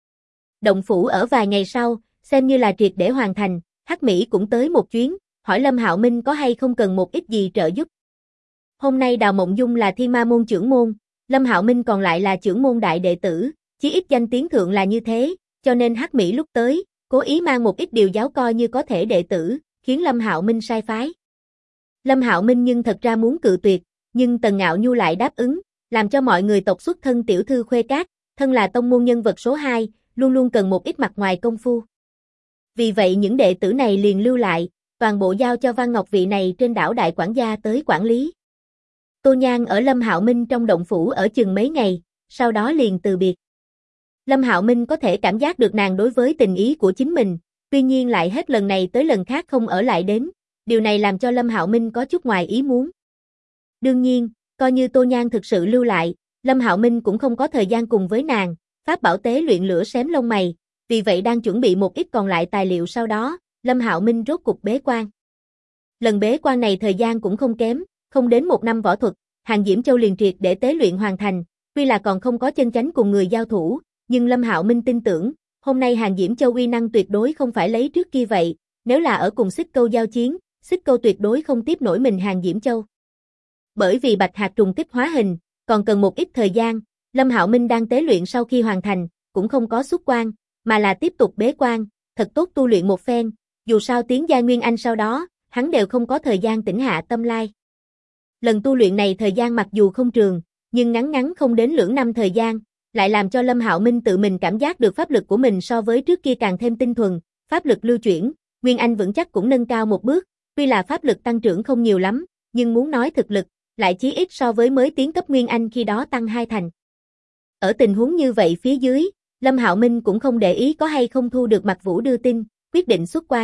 S1: Động phủ ở vài ngày sau, xem như là triệt để hoàn thành, Hắc Mỹ cũng tới một chuyến, hỏi Lâm Hạo Minh có hay không cần một ít gì trợ giúp. Hôm nay Đào Mộng Dung là Thiên Ma môn trưởng môn, Lâm Hạo Minh còn lại là trưởng môn đại đệ tử, chí ít danh tiếng thượng là như thế, cho nên Hắc Mỹ lúc tới, cố ý mang một ít điều giáo coi như có thể đệ tử, khiến Lâm Hạo Minh sai phái. Lâm Hạo Minh nhưng thật ra muốn cự tuyệt, nhưng Tần Ngạo Nhu lại đáp ứng, làm cho mọi người tộc xuất thân tiểu thư Khuê Cát, thân là tông môn nhân vật số 2, luôn luôn cần một ít mặt ngoài công phu. Vì vậy những đệ tử này liền lưu lại, toàn bộ giao cho Văn Ngọc vị này trên đảo đại quản gia tới quản lý. Tô Nhan ở Lâm Hạo Minh trong động phủ ở chừng mấy ngày, sau đó liền từ biệt. Lâm Hạo Minh có thể cảm giác được nàng đối với tình ý của chính mình, tuy nhiên lại hết lần này tới lần khác không ở lại đến, điều này làm cho Lâm Hạo Minh có chút ngoài ý muốn. Đương nhiên, coi như Tô Nhan thực sự lưu lại, Lâm Hạo Minh cũng không có thời gian cùng với nàng, pháp bảo tế luyện lửa xém lông mày, vì vậy đang chuẩn bị một ít còn lại tài liệu sau đó, Lâm Hạo Minh rốt cục bế quan. Lần bế quan này thời gian cũng không kém, không đến 1 năm võ thuật, Hàng Diễm Châu liền triệt để tế luyện hoàn thành, tuy là còn không có chân chánh cùng người giao thủ, nhưng Lâm Hạo Minh tin tưởng, hôm nay Hàng Diễm Châu uy năng tuyệt đối không phải lấy trước kia vậy, nếu là ở cùng Xích Câu giao chiến, Xích Câu tuyệt đối không tiếp nổi mình Hàng Diễm Châu. Bởi vì bạch hạt trùng kích hóa hình, còn cần một ít thời gian, Lâm Hạo Minh đang tế luyện sau khi hoàn thành, cũng không có xuất quan, mà là tiếp tục bế quan, thật tốt tu luyện một phen, dù sao tiến giai Nguyên Anh sau đó, hắn đều không có thời gian tĩnh hạ tâm lai. Lần tu luyện này thời gian mặc dù không trường, nhưng ngắn ngắn không đến lưỡng năm thời gian, lại làm cho Lâm Hạo Minh tự mình cảm giác được pháp lực của mình so với trước kia càng thêm tinh thuần, pháp lực lưu chuyển, Nguyên Anh vững chắc cũng nâng cao một bước, tuy là pháp lực tăng trưởng không nhiều lắm, nhưng muốn nói thực lực, lại chí ít so với mới tiến cấp Nguyên Anh khi đó tăng 2 thành. Ở tình huống như vậy phía dưới, Lâm Hạo Minh cũng không để ý có hay không thu được Mạc Vũ đưa tin, quyết định xuất quan.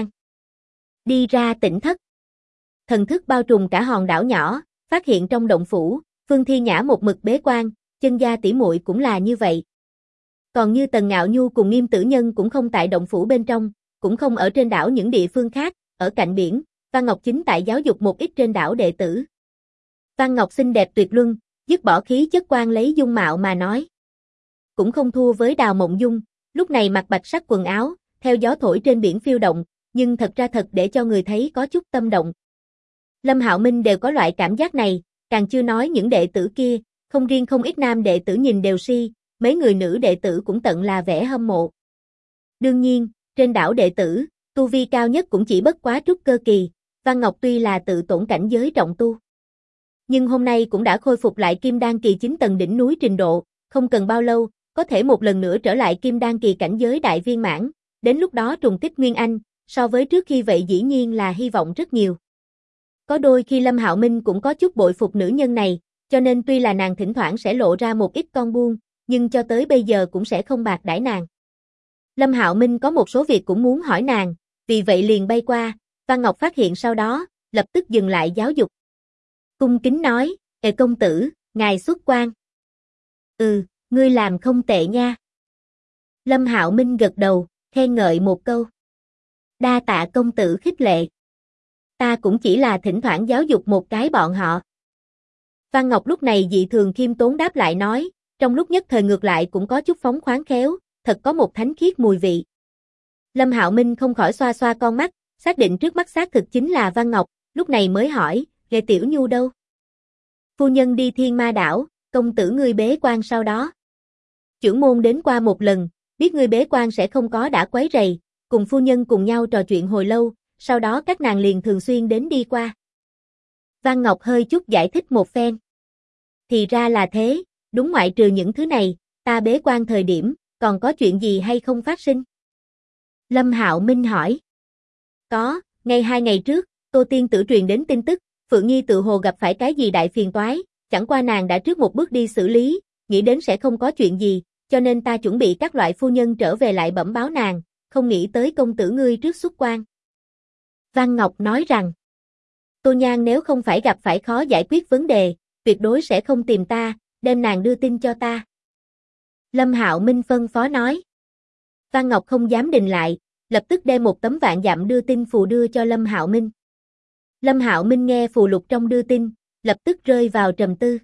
S1: Đi ra tỉnh thất. Thần thức bao trùm cả hòn đảo nhỏ, phát hiện trong động phủ, Phương Thi Nhã một mực bế quan, chân gia tỷ muội cũng là như vậy. Còn như Tần Ngạo Nhu cùng Nghiêm Tử Nhân cũng không tại động phủ bên trong, cũng không ở trên đảo những địa phương khác, ở cạnh biển, Văn Ngọc chính tại giáo dục một ít trên đảo đệ tử. Văn Ngọc xinh đẹp tuyệt luân, dứt bỏ khí chất quan lấy dung mạo mà nói. Cũng không thua với Đào Mộng Dung, lúc này mặc bạch sắc quần áo, theo gió thổi trên biển phiêu động, nhưng thật ra thật để cho người thấy có chút tâm động. Lâm Hạo Minh đều có loại cảm giác này, càng chưa nói những đệ tử kia, không riêng không ít nam đệ tử nhìn đều si, mấy người nữ đệ tử cũng tận là vẻ hâm mộ. Đương nhiên, trên đảo đệ tử, tu vi cao nhất cũng chỉ bất quá trúc cơ kỳ, Văn Ngọc tuy là tự tổn cảnh giới trọng tu. Nhưng hôm nay cũng đã khôi phục lại kim đan kỳ 9 tầng đỉnh núi trình độ, không cần bao lâu, có thể một lần nữa trở lại kim đan kỳ cảnh giới đại viên mãn, đến lúc đó trùng kích Nguyên Anh, so với trước khi vậy dĩ nhiên là hy vọng rất nhiều. Có đôi khi Lâm Hạo Minh cũng có chút bội phục nữ nhân này, cho nên tuy là nàng thỉnh thoảng sẽ lộ ra một ít con buông, nhưng cho tới bây giờ cũng sẽ không bạc đãi nàng. Lâm Hạo Minh có một số việc cũng muốn hỏi nàng, vì vậy liền bay qua, Văn Ngọc phát hiện sau đó, lập tức dừng lại giáo dục. Cung kính nói, công tử, ngài xuất quan. Ngươi làm không tệ nha. Lâm Hạo Minh gật đầu, khen ngợi một câu. Đa tạ công tử khích lệ. Ta cũng chỉ là thỉnh thoảng giáo dục một cái bọn họ. Văn Ngọc lúc này dị thường khiêm tốn đáp lại nói, trong lúc nhất thời ngược lại cũng có chút phóng khoáng khéo, thật có một thánh khiết mùi vị. Lâm Hạo Minh không khỏi xoa xoa con mắt, xác định trước mắt xác thực chính là Văn Ngọc, lúc này mới hỏi, Ghê Tiểu Nhu đâu? Phu nhân đi Thiên Ma đảo, công tử ngươi bế quan sau đó. Chưởng môn đến qua một lần, biết ngươi bế quan sẽ không có đã quấy rầy, cùng phu nhân cùng nhau trò chuyện hồi lâu, sau đó các nàng liền thường xuyên đến đi qua. Văn Ngọc hơi chút giải thích một phen. Thì ra là thế, đúng ngoại trừ những thứ này, ta bế quan thời điểm, còn có chuyện gì hay không phát sinh? Lâm Hạo Minh hỏi. Có, ngay 2 ngày trước, Tô Tiên Tử truyền đến tin tức, Phượng Nhi tự hồ gặp phải cái gì đại phiền toái, chẳng qua nàng đã trước một bước đi xử lý, nghĩ đến sẽ không có chuyện gì, cho nên ta chuẩn bị các loại phu nhân trở về lại bẩm báo nàng, không nghĩ tới công tử ngươi trước xuất quan. Văn Ngọc nói rằng, Tô Nhan nếu không phải gặp phải khó giải quyết vấn đề, tuyệt đối sẽ không tìm ta, đem nàng đưa tin cho ta. Lâm Hạo Minh phân phó nói. Văn Ngọc không dám đình lại, lập tức đem một tấm vạn dặm đưa tin phù đưa cho Lâm Hạo Minh. Lâm Hạo Minh nghe phù lục trong đưa tin, lập tức rơi vào trầm tư.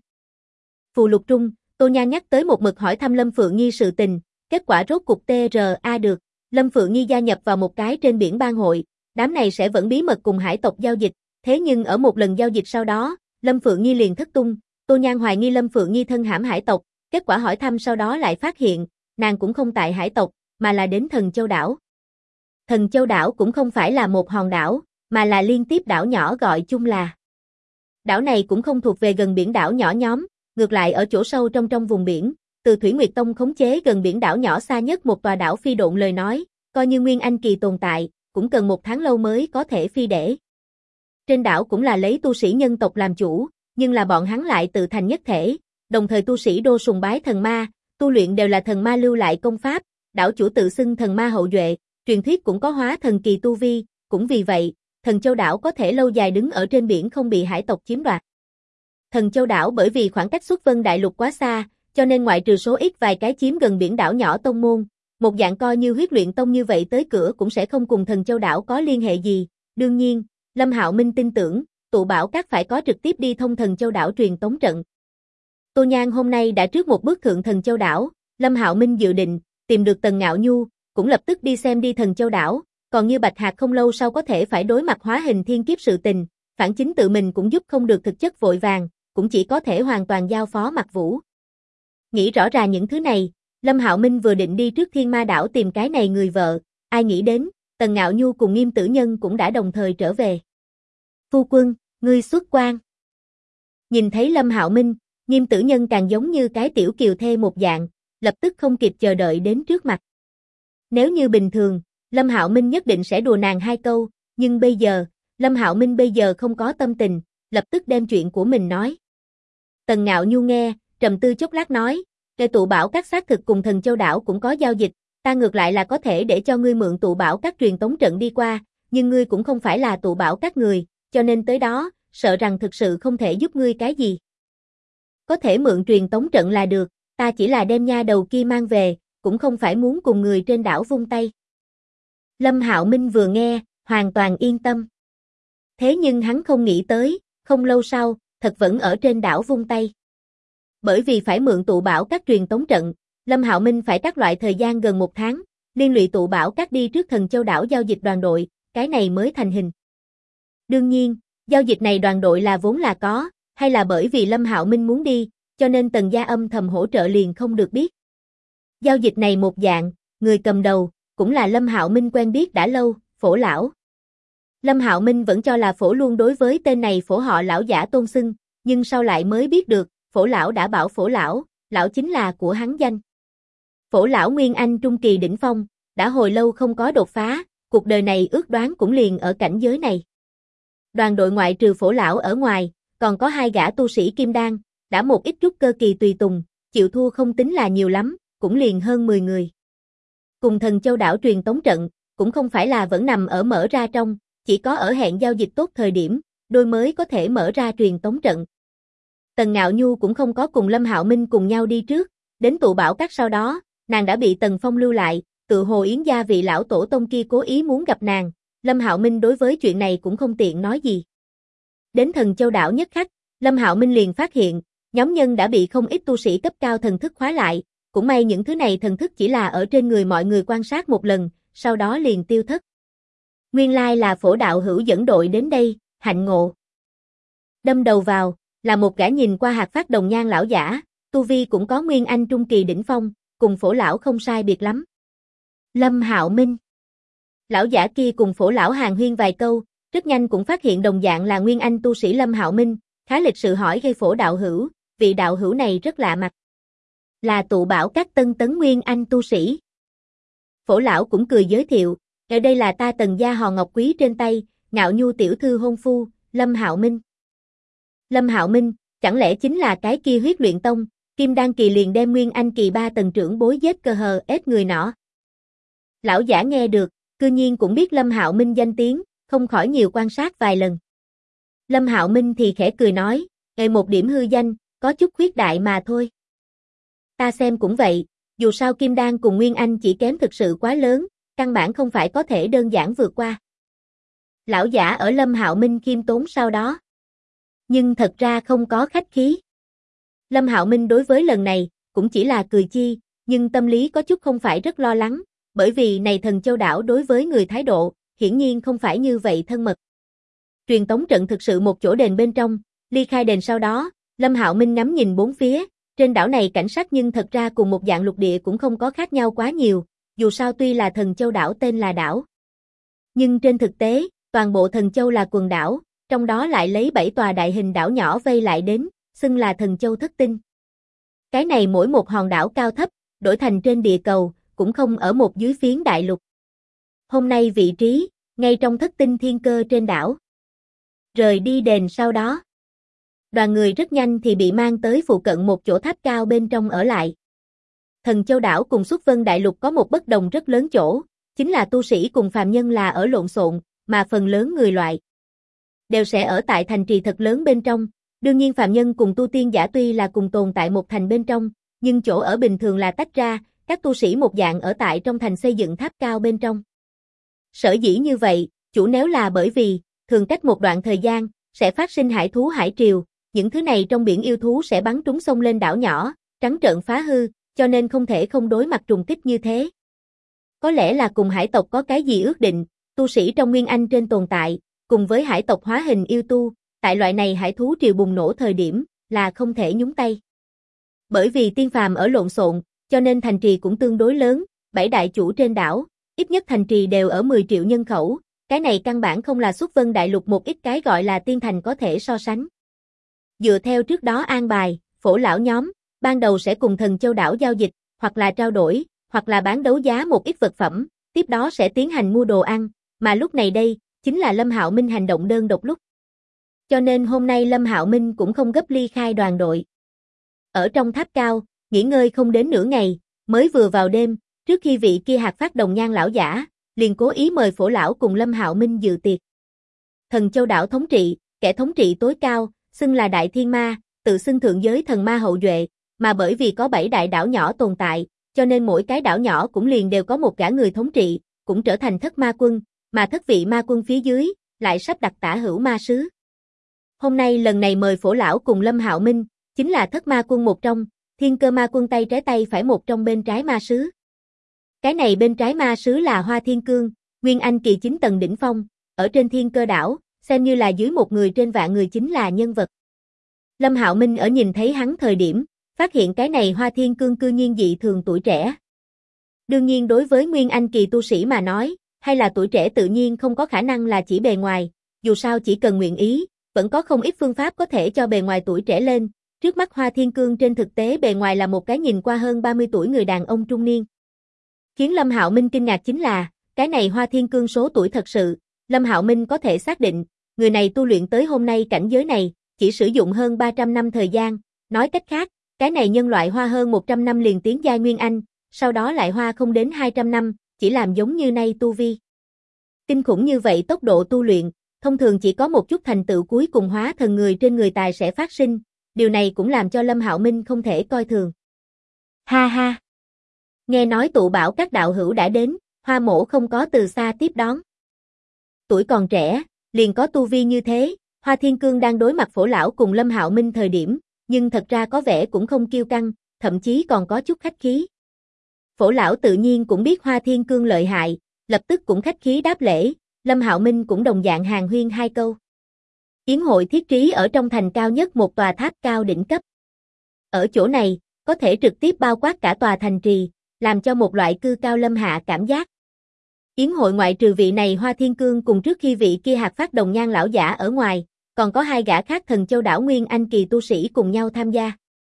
S1: Phù lục trung, Tô Nhan nhắc tới một mực hỏi thăm Lâm Phượng Nhi sự tình, kết quả rốt cục TRA được, Lâm Phượng Nhi gia nhập vào một cái trên biển bang hội, đám này sẽ vẫn bí mật cùng hải tộc giao dịch, thế nhưng ở một lần giao dịch sau đó, Lâm Phượng Nhi liền thất tung, Tô Nhan hoài nghi Lâm Phượng Nhi thân hãm hải tộc, kết quả hỏi thăm sau đó lại phát hiện, nàng cũng không tại hải tộc, mà là đến Thần Châu đảo. Thần Châu đảo cũng không phải là một hòn đảo, mà là liên tiếp đảo nhỏ gọi chung là. Đảo này cũng không thuộc về gần biển đảo nhỏ nhóm, ngược lại ở chỗ sâu trong vùng biển, từ Thủy Nguyệt Tông khống chế gần biển đảo nhỏ xa nhất một tòa đảo phi độn lời nói, coi như Nguyên Anh kỳ tồn tại, cũng cần 1 tháng lâu mới có thể phi để. Trên đảo cũng là lấy tu sĩ nhân tộc làm chủ, nhưng là bọn hắn lại tự thành nhất thể, đồng thời tu sĩ đô sùng bái thần ma, tu luyện đều là thần ma lưu lại công pháp, đảo chủ tự xưng thần ma hậu duệ, truyền thuyết cũng có hóa thần kỳ tu vi, cũng vì vậy, Thần Châu đảo có thể lâu dài đứng ở trên biển không bị hải tộc chiếm đoạt. Thần Châu đảo bởi vì khoảng cách xuất Vân Đại Lục quá xa, cho nên ngoại trừ số ít vài cái chiếm gần biển đảo nhỏ tông môn, một dạng coi như huyết luyện tông như vậy tới cửa cũng sẽ không cùng Thần Châu đảo có liên hệ gì. Đương nhiên, Lâm Hạo Minh tin tưởng, tụ bảo các phải có trực tiếp đi thông Thần Châu đảo truyền tống trận. Tô Nhan hôm nay đã trước một bước thượng Thần Châu đảo, Lâm Hạo Minh dự định tìm được Tần Ngạo Nhu, cũng lập tức đi xem đi Thần Châu đảo, còn như Bạch Hạc không lâu sau có thể phải đối mặt hóa hình thiên kiếp sự tình, phản chính tự mình cũng giúp không được thực chất vội vàng, cũng chỉ có thể hoàn toàn giao phó Mạc Vũ. Nghĩ rõ ràng những thứ này, Lâm Hạo Minh vừa định đi trước Thiên Ma đảo tìm cái này người vợ, ai nghĩ đến, Tần Ngạo Nhu cùng Nghiêm Tử Nhân cũng đã đồng thời trở về. Phu quân, ngươi xuất quan. Nhìn thấy Lâm Hạo Minh, Nghiêm Tử Nhân càng giống như cái tiểu kiều thê một dạng, lập tức không kịp chờ đợi đến trước mặt. Nếu như bình thường, Lâm Hạo Minh nhất định sẽ đùa nàng 2 câu, nhưng bây giờ, Lâm Hạo Minh bây giờ không có tâm tình, lập tức đem chuyện của mình nói. Tần Ngạo Nhu nghe, trầm tư chốc lát nói, "Kẻ tụ bảo các xác thực cùng Thần Châu đảo cũng có giao dịch, ta ngược lại là có thể để cho ngươi mượn tụ bảo các truyền tống trận đi qua, nhưng ngươi cũng không phải là tụ bảo các người, cho nên tới đó, sợ rằng thực sự không thể giúp ngươi cái gì. Có thể mượn truyền tống trận là được, ta chỉ là đem nha đầu kia mang về, cũng không phải muốn cùng người trên đảo vung tay. Lâm Hạo Minh vừa nghe, hoàn toàn yên tâm. Thế nhưng hắn không nghĩ tới, không lâu sau, thật vẫn ở trên đảo vung tay. Bởi vì phải mượn tụ bảo các truyền tống trận, Lâm Hạo Minh phải các loại thời gian gần 1 tháng, liên lụy tụ bảo các đi trước Thần Châu đảo giao dịch đoàn đội, cái này mới thành hình. Đương nhiên, giao dịch này đoàn đội là vốn là có, hay là bởi vì Lâm Hạo Minh muốn đi, cho nên Tần gia âm thầm hỗ trợ liền không được biết. Giao dịch này một dạng, người cầm đầu, cũng là Lâm Hạo Minh quen biết đã lâu, Phổ lão. Lâm Hạo Minh vẫn cho là Phổ luôn đối với tên này Phổ họ lão giả tôn xưng, nhưng sau lại mới biết được, Phổ lão đã bảo Phổ lão, lão chính là của hắn danh. Phổ lão Nguyên Anh trung kỳ đỉnh phong, đã hồi lâu không có đột phá, cuộc đời này ước đoán cũng liền ở cảnh giới này. Đoàn đội ngoại trừ Phổ lão ở ngoài, còn có 2 gã tu sĩ kim đan, đã một ít trúc cơ kỳ tùy tùng, chịu thua không tính là nhiều lắm, cũng liền hơn 10 người. Cùng Thần Châu đảo truyền tống trận, cũng không phải là vẫn nằm ở mở ra trong, chỉ có ở hẹn giao dịch tốt thời điểm, đôi mới có thể mở ra truyền tống trận. Tần Ngạo Nhu cũng không có cùng Lâm Hạo Minh cùng nhau đi trước, đến tụ bảo các sau đó, nàng đã bị Tần Phong lưu lại, tự hồ Yến gia vị lão tổ tông kia cố ý muốn gặp nàng, Lâm Hạo Minh đối với chuyện này cũng không tiện nói gì. Đến Thần Châu đảo nhất khắc, Lâm Hạo Minh liền phát hiện, nhóm nhân đã bị không ít tu sĩ cấp cao thần thức khóa lại, cũng may những thứ này thần thức chỉ là ở trên người mọi người quan sát một lần, sau đó liền tiêu thất. Nguyên lai là Phổ đạo hữu dẫn đội đến đây, hạnh ngộ. Đâm đầu vào, là một gã nhìn qua hạt phát đồng nhan lão giả, tu vi cũng có Nguyên Anh trung kỳ đỉnh phong, cùng Phổ lão không sai biệt lắm. Lâm Hạo Minh. Lão giả kia cùng Phổ lão hàn huyên vài câu, rất nhanh cũng phát hiện đồng dạng là Nguyên Anh tu sĩ Lâm Hạo Minh, khá lịch sự hỏi gây Phổ đạo hữu, vị đạo hữu này rất lạ mặt. Là tụ bảo các tân tấn Nguyên Anh tu sĩ. Phổ lão cũng cười giới thiệu, ở đây là ta Tần gia hòn ngọc quý trên tay, Ngạo Nhu tiểu thư hôn phu, Lâm Hạo Minh. Lâm Hạo Minh, chẳng lẽ chính là cái kia Huyết Luyện Tông, Kim Đan kỳ liền đem Nguyên Anh kỳ 3 tầng trưởng bối giết cơ hờ ết người nọ. Lão giả nghe được, cư nhiên cũng biết Lâm Hạo Minh danh tiếng, không khỏi nhiều quan sát vài lần. Lâm Hạo Minh thì khẽ cười nói, ngày một điểm hư danh, có chút khuyết đại mà thôi. Ta xem cũng vậy, dù sao Kim Đan cùng Nguyên Anh chỉ kém thực sự quá lớn, căn bản không phải có thể đơn giản vượt qua. Lão giả ở Lâm Hạo Minh khiêm tốn sau đó. Nhưng thật ra không có khách khí. Lâm Hạo Minh đối với lần này, cũng chỉ là cười chi, nhưng tâm lý có chút không phải rất lo lắng, bởi vì này Thần Châu đảo đối với người thái độ, hiển nhiên không phải như vậy thân mật. Truyền tống trận thực sự một chỗ đền bên trong, ly khai đền sau đó, Lâm Hạo Minh ngắm nhìn bốn phía, trên đảo này cảnh sắc nhưng thật ra cùng một dạng lục địa cũng không có khác nhau quá nhiều, dù sao tuy là Thần Châu đảo tên là đảo. Nhưng trên thực tế, toàn bộ Thần Châu là quần đảo, trong đó lại lấy 7 tòa đại hình đảo nhỏ vây lại đến, xưng là Thần Châu thất tinh. Cái này mỗi một hòn đảo cao thấp, đổi thành trên địa cầu, cũng không ở một dưới phiến đại lục. Hôm nay vị trí, ngay trong thất tinh thiên cơ trên đảo. Rời đi đền sau đó. Đoàn người rất nhanh thì bị mang tới phụ cận một chỗ tháp cao bên trong ở lại. Thần Châu đảo cùng Xuất Vân đại lục có một bất đồng rất lớn chỗ, chính là tu sĩ cùng phàm nhân là ở lộn xộn, mà phần lớn người loại đều sẽ ở tại thành trì thật lớn bên trong. Đương nhiên phàm nhân cùng tu tiên giả tuy là cùng tồn tại một thành bên trong, nhưng chỗ ở bình thường là tách ra, các tu sĩ một dạng ở tại trong thành xây dựng tháp cao bên trong. Sở dĩ như vậy, chủ nếu là bởi vì, thường cách một đoạn thời gian, sẽ phát sinh hải thú hải triều, những thứ này trong biển yêu thú sẽ bắn trúng sông lên đảo nhỏ, trắng trợn phá hư, cho nên không thể không đối mặt trùng kích như thế. Có lẽ là cùng hải tộc có cái gì ước định, tu sĩ trong Nguyên Anh trên tồn tại, cùng với hải tộc hóa hình yêu tu, tại loại này hải thú triều bùng nổ thời điểm, là không thể nhúng tay. Bởi vì tiên phàm ở lộn xộn, cho nên thành trì cũng tương đối lớn, 7 đại chủ trên đảo, ít nhất thành trì đều ở 10 triệu nhân khẩu, cái này căn bản không là Xuất Vân đại lục một ít cái gọi là tiên thành có thể so sánh. Dựa theo trước đó an bài, Phổ lão nhóm, ban đầu sẽ cùng Thần Châu đảo giao dịch, hoặc là trao đổi, hoặc là bán đấu giá một ít vật phẩm, tiếp đó sẽ tiến hành mua đồ ăn, mà lúc này đây, chính là Lâm Hạo Minh hành động đơn độc lúc. Cho nên hôm nay Lâm Hạo Minh cũng không gấp ly khai đoàn đội. Ở trong tháp cao, nghỉ ngơi không đến nửa ngày, mới vừa vào đêm, trước khi vị kia hạt phát đồng nhan lão giả, liền cố ý mời Phổ lão cùng Lâm Hạo Minh dự tiệc. Thần Châu đảo thống trị, kẻ thống trị tối cao, xưng là Đại Thiên Ma, tự xưng thượng giới thần ma hậu duệ, mà bởi vì có 7 đại đảo nhỏ tồn tại, cho nên mỗi cái đảo nhỏ cũng liền đều có một gã người thống trị, cũng trở thành thất ma quân, mà thất vị ma quân phía dưới, lại sắp đặt tả hữu ma sứ. Hôm nay lần này mời Phổ Lão cùng Lâm Hạo Minh, chính là thất ma quân một trong, Thiên Cơ ma quân tay trái tay phải một trong bên trái ma sứ. Cái này bên trái ma sứ là Hoa Thiên Cương, Nguyên Anh kỳ 9 tầng đỉnh phong, ở trên Thiên Cơ đảo, xem như là dưới một người trên vạn người chính là nhân vật. Lâm Hạo Minh ở nhìn thấy hắn thời điểm, phát hiện cái này Hoa Thiên Cương cư nhiên dị thường tuổi trẻ. Đương nhiên đối với Nguyên Anh kỳ tu sĩ mà nói, hay là tuổi trẻ tự nhiên không có khả năng là chỉ bề ngoài, dù sao chỉ cần nguyện ý, vẫn có không ít phương pháp có thể cho bề ngoài tuổi trẻ lên. Trước mắt Hoa Thiên Cương trên thực tế bề ngoài là một cái nhìn qua hơn 30 tuổi người đàn ông trung niên. Khiến Lâm Hạo Minh kinh ngạc chính là, cái này Hoa Thiên Cương số tuổi thật sự, Lâm Hạo Minh có thể xác định, người này tu luyện tới hôm nay cảnh giới này, chỉ sử dụng hơn 300 năm thời gian, nói cách khác, cái này nhân loại hoa hơn 100 năm liền tiến giai Nguyên Anh, sau đó lại hoa không đến 200 năm, chỉ làm giống như nay tu vi. Kinh khủng như vậy tốc độ tu luyện, thông thường chỉ có một chút thành tựu cuối cùng hóa thần người trên người tài sẽ phát sinh, điều này cũng làm cho Lâm Hạo Minh không thể coi thường. Ha ha! Nghe nói tụ bảo các đạo hữu đã đến, Hoa Mỗ không có từ xa tiếp đón. Tuổi còn trẻ, liền có tu vi như thế, Hoa Thiên Cương đang đối mặt Phổ Lão cùng Lâm Hạo Minh thời điểm, nhưng thật ra có vẻ cũng không kiêu căng, thậm chí còn có chút khách khí. Phổ Lão tự nhiên cũng biết Hoa Thiên Cương lợi hại, lập tức cũng khách khí đáp lễ, Lâm Hạo Minh cũng đồng dạng hàn huyên hai câu. Yến hội thiết trí ở trong thành cao nhất một tòa tháp cao đỉnh cấp. Ở chỗ này, có thể trực tiếp bao quát cả tòa thành trì, làm cho một loại cư cao lâm hạ cảm giác. Yến hội ngoại trừ vị này Hoa Thiên Cương cùng trước khi vị kia Hạc Phát Đồng Nhan lão giả ở ngoài, còn có hai gã khác Thần Châu đảo Nguyên Anh kỳ tu sĩ cùng nhau tham gia.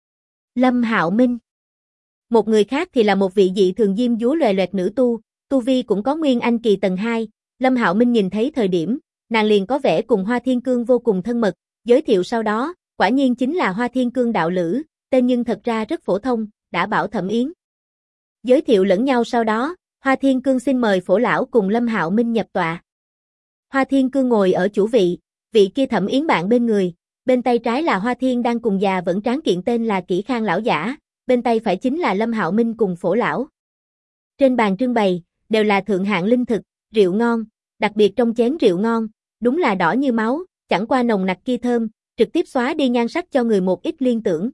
S1: Lâm Hạo Minh. Một người khác thì là một vị dị thường diêm dúa loè loẹt nữ tu vi cũng có Nguyên Anh kỳ tầng 2, Lâm Hạo Minh nhìn thấy thời điểm, nàng liền có vẻ cùng Hoa Thiên Cương vô cùng thân mật, giới thiệu sau đó, quả nhiên chính là Hoa Thiên Cương đạo lữ, tên nhưng thật ra rất phổ thông, đã bảo Thẩm Yến. Giới thiệu lẫn nhau sau đó, Hoa Thiên Cương xin mời Phổ Lão cùng Lâm Hạo Minh nhập tọa. Hoa Thiên Cương ngồi ở chủ vị, vị kia Thẩm Yến bạn bên người, bên tay trái là Hoa Thiên đang cùng già vẫn tráng kiện tên là Kỷ Khang lão giả, bên tay phải chính là Lâm Hạo Minh cùng Phổ Lão. Trên bàn trưng bày, đều là thượng hạng linh thực, rượu ngon, đặc biệt trong chén rượu ngon, đúng là đỏ như máu, chẳng qua nồng nặc kia thơm, trực tiếp xóa đi nhan sắc cho người một ít liên tưởng.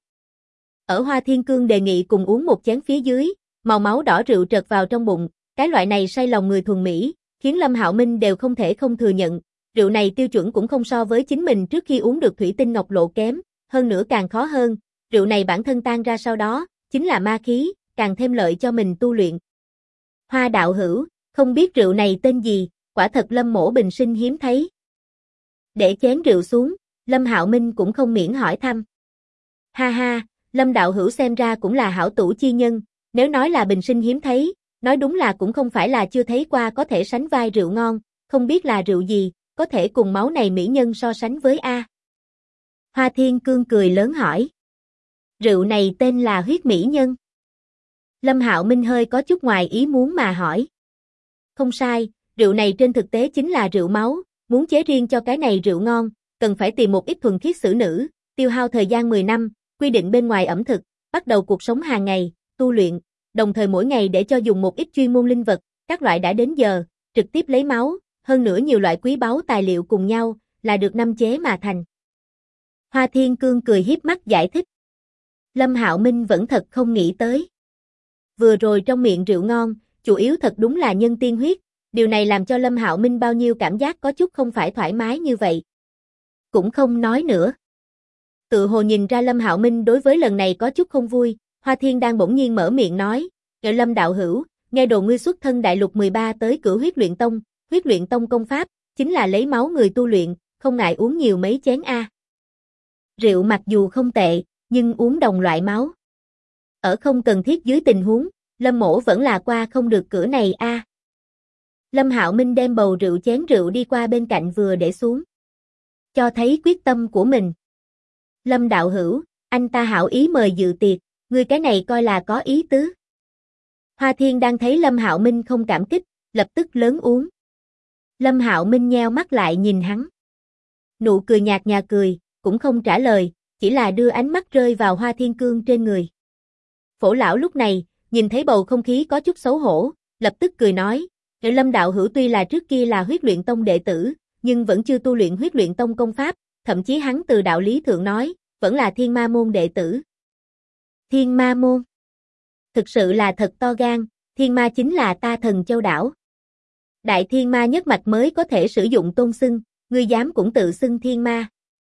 S1: Ở Hoa Thiên Cương đề nghị cùng uống một chén phía dưới, màu máu đỏ rượu trật vào trong bụng, cái loại này say lòng người thuần mỹ, khiến Lâm Hạo Minh đều không thể không thừa nhận, rượu này tiêu chuẩn cũng không so với chính mình trước khi uống được thủy tinh ngọc lộ kém, hơn nữa càng khó hơn, rượu này bản thân tan ra sau đó, chính là ma khí, càng thêm lợi cho mình tu luyện. Hoa đạo hữu, không biết rượu này tên gì, quả thật Lâm mỗ bình sinh hiếm thấy. Để chén rượu xuống, Lâm Hạo Minh cũng không miễn hỏi thăm. Ha ha, Lâm đạo hữu xem ra cũng là hảo tủ chi nhân, nếu nói là bình sinh hiếm thấy, nói đúng là cũng không phải là chưa thấy qua có thể sánh vai rượu ngon, không biết là rượu gì, có thể cùng máu này mỹ nhân so sánh với A. Hoa Thiên Cương cười lớn hỏi. Rượu này tên là huyết mỹ nhân. Lâm Hạo Minh hơi có chút ngoài ý muốn mà hỏi. Không sai, rượu này trên thực tế chính là rượu máu, muốn chế riêng cho cái này rượu ngon, cần phải tìm một ít thuần khiết xử nữ, tiêu hao thời gian 10 năm, quy định bên ngoài ẩm thực, bắt đầu cuộc sống hàng ngày, tu luyện, đồng thời mỗi ngày để cho dùng một ít chuyên môn linh vật, các loại đã đến giờ, trực tiếp lấy máu, hơn nữa nhiều loại quý báu tài liệu cùng nhau, là được năm chế mà thành. Hoa Thiên Cương cười hiếp mắt giải thích. Lâm Hạo Minh vẫn thật không nghĩ tới. Vừa rồi trong miệng rượu ngon, chủ yếu thật đúng là nhân tiên huyết, điều này làm cho Lâm Hạo Minh bao nhiêu cảm giác có chút không phải thoải mái như vậy. Cũng không nói nữa. Tự hồ nhìn ra Lâm Hạo Minh đối với lần này có chút không vui, Hoa Thiên đang bỗng nhiên mở miệng nói, "Ngự Lâm đạo hữu, nghe đồn ngươi xuất thân đại lục 13 tới Cửu huyết luyện tông công pháp, chính là lấy máu người tu luyện, không ngại uống nhiều mấy chén a." Rượu mặc dù không tệ, nhưng uống đồng loại máu. Ở không cần thiết dưới tình huống, Lâm mỗ vẫn là qua không được cửa này a. Lâm Hạo Minh đem bầu rượu chén rượu đi qua bên cạnh vừa để xuống. Cho thấy quyết tâm của mình. Lâm đạo hữu, anh ta hảo ý mời dự tiệc, ngươi cái này coi là có ý tứ. Hoa Thiên đang thấy Lâm Hạo Minh không cảm kích, lập tức lớn uống. Lâm Hạo Minh nheo mắt lại nhìn hắn. Nụ cười nhạt nhòa cười, cũng không trả lời, chỉ là đưa ánh mắt rơi vào Hoa Thiên Cương trên người. Phổ lão lúc này, nhìn thấy bầu không khí có chút xấu hổ, lập tức cười nói, Lâm đạo hữu tuy là trước kia là huyết luyện tông đệ tử, nhưng vẫn chưa tu luyện huyết luyện tông công pháp, thậm chí hắn từ đạo lý thượng nói, vẫn là thiên ma môn đệ tử. Thiên ma môn? Thực sự là thật to gan, thiên ma chính là ta Thần Châu đảo. Đại thiên ma nhất mạch mới có thể sử dụng tôn xưng, ngươi dám cũng tự xưng thiên ma.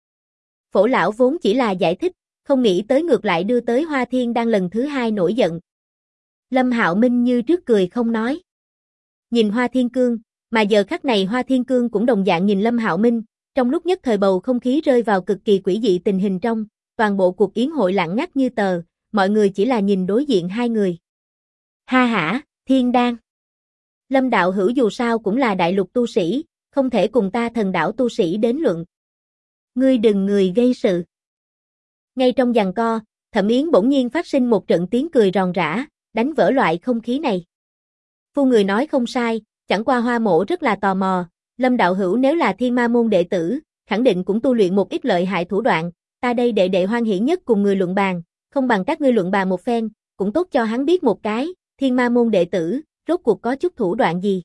S1: Phổ lão vốn chỉ là giải thích, không nghĩ tới ngược lại đưa tới Hoa Thiên Đăng lần thứ hai nổi giận. Lâm Hạo Minh như trước cười không nói. Nhìn Hoa Thiên Cương, mà giờ khắc này Hoa Thiên Cương cũng đồng dạng nhìn Lâm Hạo Minh, trong lúc nhất thời bầu không khí rơi vào cực kỳ quỷ dị tình hình trong, toàn bộ cuộc yến hội lặng ngắt như tờ, mọi người chỉ là nhìn đối diện hai người. Ha hả, Thiên Đan. Lâm đạo hữu dù sao cũng là đại lục tu sĩ, không thể cùng ta Thần đảo tu sĩ đến luận. Ngươi đừng người gây sự. Ngay trong giằng co, Thẩm Yến bỗng nhiên phát sinh một trận tiếng cười ròn rã, đánh vỡ loại không khí này. Phu người nói không sai, chẳng qua Hoa Mộ rất là tò mò, Lâm đạo hữu nếu là thiên ma môn đệ tử, khẳng định cũng tu luyện một ít lợi hại thủ đoạn, ta đây đệ đệ hoan hỉ nhất cùng người luận bàn, không bằng các ngươi luận bàn một phen, cũng tốt cho hắn biết một cái, thiên ma môn đệ tử, rốt cuộc có chút thủ đoạn gì.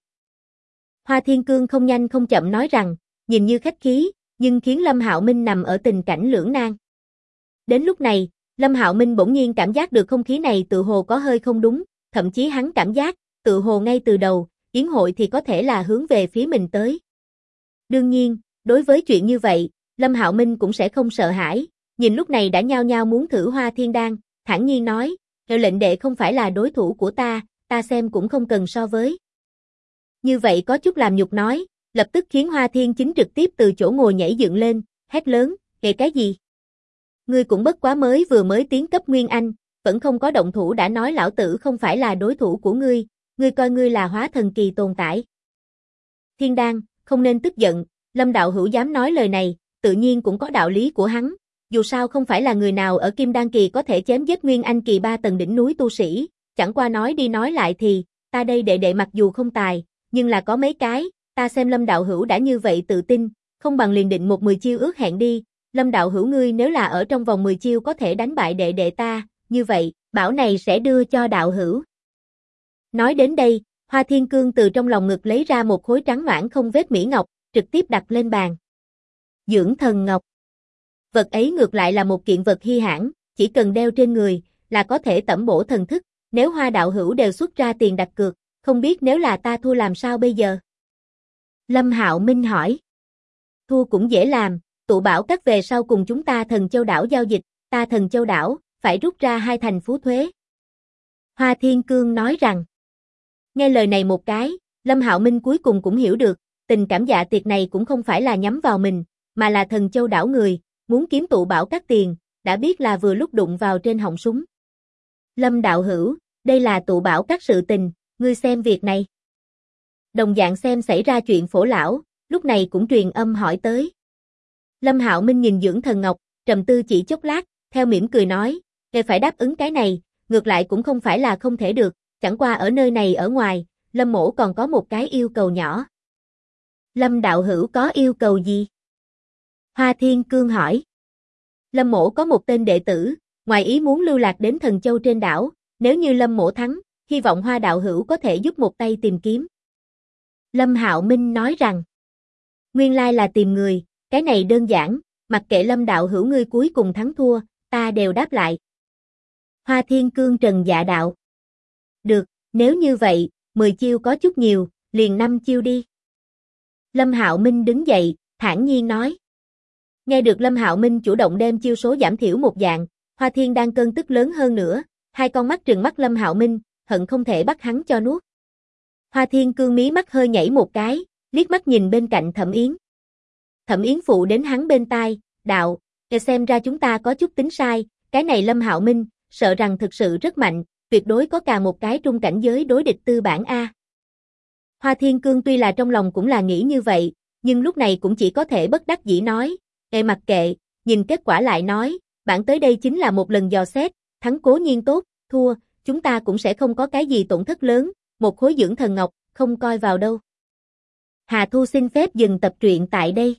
S1: Hoa Thiên Cương không nhanh không chậm nói rằng, nhìn như khách khí, nhưng khiến Lâm Hạo Minh nằm ở tình cảnh lưỡng nan. Đến lúc này, Lâm Hạo Minh bỗng nhiên cảm giác được không khí này tự hồ có hơi không đúng, thậm chí hắn cảm giác, tự hồ ngay từ đầu, yến hội thì có thể là hướng về phía mình tới. Đương nhiên, đối với chuyện như vậy, Lâm Hạo Minh cũng sẽ không sợ hãi, nhìn lúc này đã nhao nhao muốn thử Hoa Thiên Đan, thản nhiên nói, lệnh đệ không phải là đối thủ của ta xem cũng không cần so với. Như vậy có chút làm nhục nói, lập tức khiến Hoa Thiên Chính trực tiếp từ chỗ ngồi nhảy dựng lên, hét lớn, kệ cái gì? Ngươi cũng bất quá vừa mới tiến cấp Nguyên Anh, vẫn không có động thủ đã nói lão tử không phải là đối thủ của ngươi coi ngươi là hóa thần kỳ tồn tại. Thiên Đan, không nên tức giận, Lâm đạo hữu dám nói lời này, tự nhiên cũng có đạo lý của hắn, dù sao không phải là người nào ở Kim Đan kỳ có thể chém giết Nguyên Anh kỳ 3 tầng đỉnh núi tu sĩ, chẳng qua nói đi nói lại thì, ta đây đệ đệ mặc dù không tài, nhưng là có mấy cái, ta xem Lâm đạo hữu đã như vậy tự tin, không bằng liền định một 10 chiêu ước hẹn đi, Lâm đạo hữu ngươi nếu là ở trong vòng 10 chiêu có thể đánh bại đệ đệ ta, như vậy, bảo này sẽ đưa cho đạo hữu. Nói đến đây, Hoa Thiên Cương từ trong lòng ngực lấy ra một khối trắng noãn không vết mỹ ngọc, trực tiếp đặt lên bàn. Dưỡng thần ngọc. Vật ấy ngược lại là một kiện vật hi hãn, chỉ cần đeo trên người, là có thể tẩm bổ thần thức, nếu Hoa đạo hữu đều xuất ra tiền đặt cược, không biết nếu là ta thua làm sao bây giờ? Lâm Hạo Minh hỏi. Thua cũng dễ làm, tụ bảo các về sau cùng chúng ta Thần Châu đảo giao dịch, ta Thần Châu đảo, phải rút ra 2 thành phú thuế. Hoa Thiên Cương nói rằng. Nghe lời này một cái, Lâm Hạo Minh cuối cùng cũng hiểu được, tình cảm dạ tiệc này cũng không phải là nhắm vào mình, mà là Thần Châu đảo người, muốn kiếm tụ bảo các tiền, đã biết là vừa lúc đụng vào trên họng súng. Lâm đạo hữu, đây là tụ bảo các sự tình, ngươi xem việc này. Đồng dạng xem xảy ra chuyện Phổ lão, lúc này cũng truyền âm hỏi tới. Lâm Hạo Minh nhìn dưỡng thần ngọc, trầm tư chỉ chốc lát, theo mỉm cười nói, "Ngài phải đáp ứng cái này, ngược lại cũng không phải là không thể được, chẳng qua ở nơi này ở ngoài, Lâm mỗ còn có một cái yêu cầu nhỏ." Lâm đạo hữu có yêu cầu gì? Hoa Thiên Cương hỏi. Lâm mỗ có một tên đệ tử, ngoài ý muốn lưu lạc đến Thần Châu trên đảo, nếu như Lâm mỗ thắng, hy vọng Hoa đạo hữu có thể giúp một tay tìm kiếm. Lâm Hạo Minh nói rằng, nguyên lai là tìm người, cái này đơn giản, mặc kệ Lâm đạo hữu ngươi cuối cùng thắng thua, ta đều đáp lại. Hoa Thiên Cương trần dạ đạo. Được, nếu như vậy, 10 chiêu có chút nhiều, liền 5 chiêu đi. Lâm Hạo Minh đứng dậy, thản nhiên nói. Nghe được Lâm Hạo Minh chủ động đem chiêu số giảm thiểu một dạng, Hoa Thiên đang cơn tức lớn hơn nữa, hai con mắt trừng mắt Lâm Hạo Minh, hận không thể bắt hắn cho nuốt. Hoa Thiên Cương mí mắt hơi nhảy một cái, liếc mắt nhìn bên cạnh Thẩm Yến. Thẩm Yến phụ đến hắn bên tai, đạo, xem ra chúng ta có chút tính sai, cái này Lâm Hạo Minh, sợ rằng thực sự rất mạnh, tuyệt đối có cả một cái trung cảnh giới đối địch tư bản A. Hoa Thiên Cương tuy là trong lòng cũng là nghĩ như vậy, nhưng lúc này cũng chỉ có thể bất đắc dĩ nói, mặc kệ, nhìn kết quả lại nói, bản tới đây chính là một lần dò xét, thắng cố nhiên tốt, thua, chúng ta cũng sẽ không có cái gì tổn thất lớn, một khối dưỡng thần ngọc, không coi vào đâu. Hà Thu xin phép dừng tập truyện tại đây.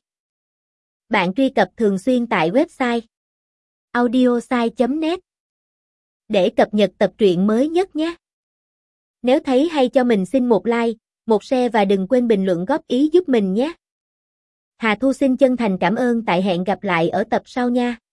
S1: Bạn truy cập thường xuyên tại website audiosai.net để cập nhật tập truyện mới nhất nhé. Nếu thấy hay cho mình xin một like, một share và đừng quên bình luận góp ý giúp mình nhé. Hà Thu xin chân thành cảm ơn tại hẹn gặp lại ở tập sau nha.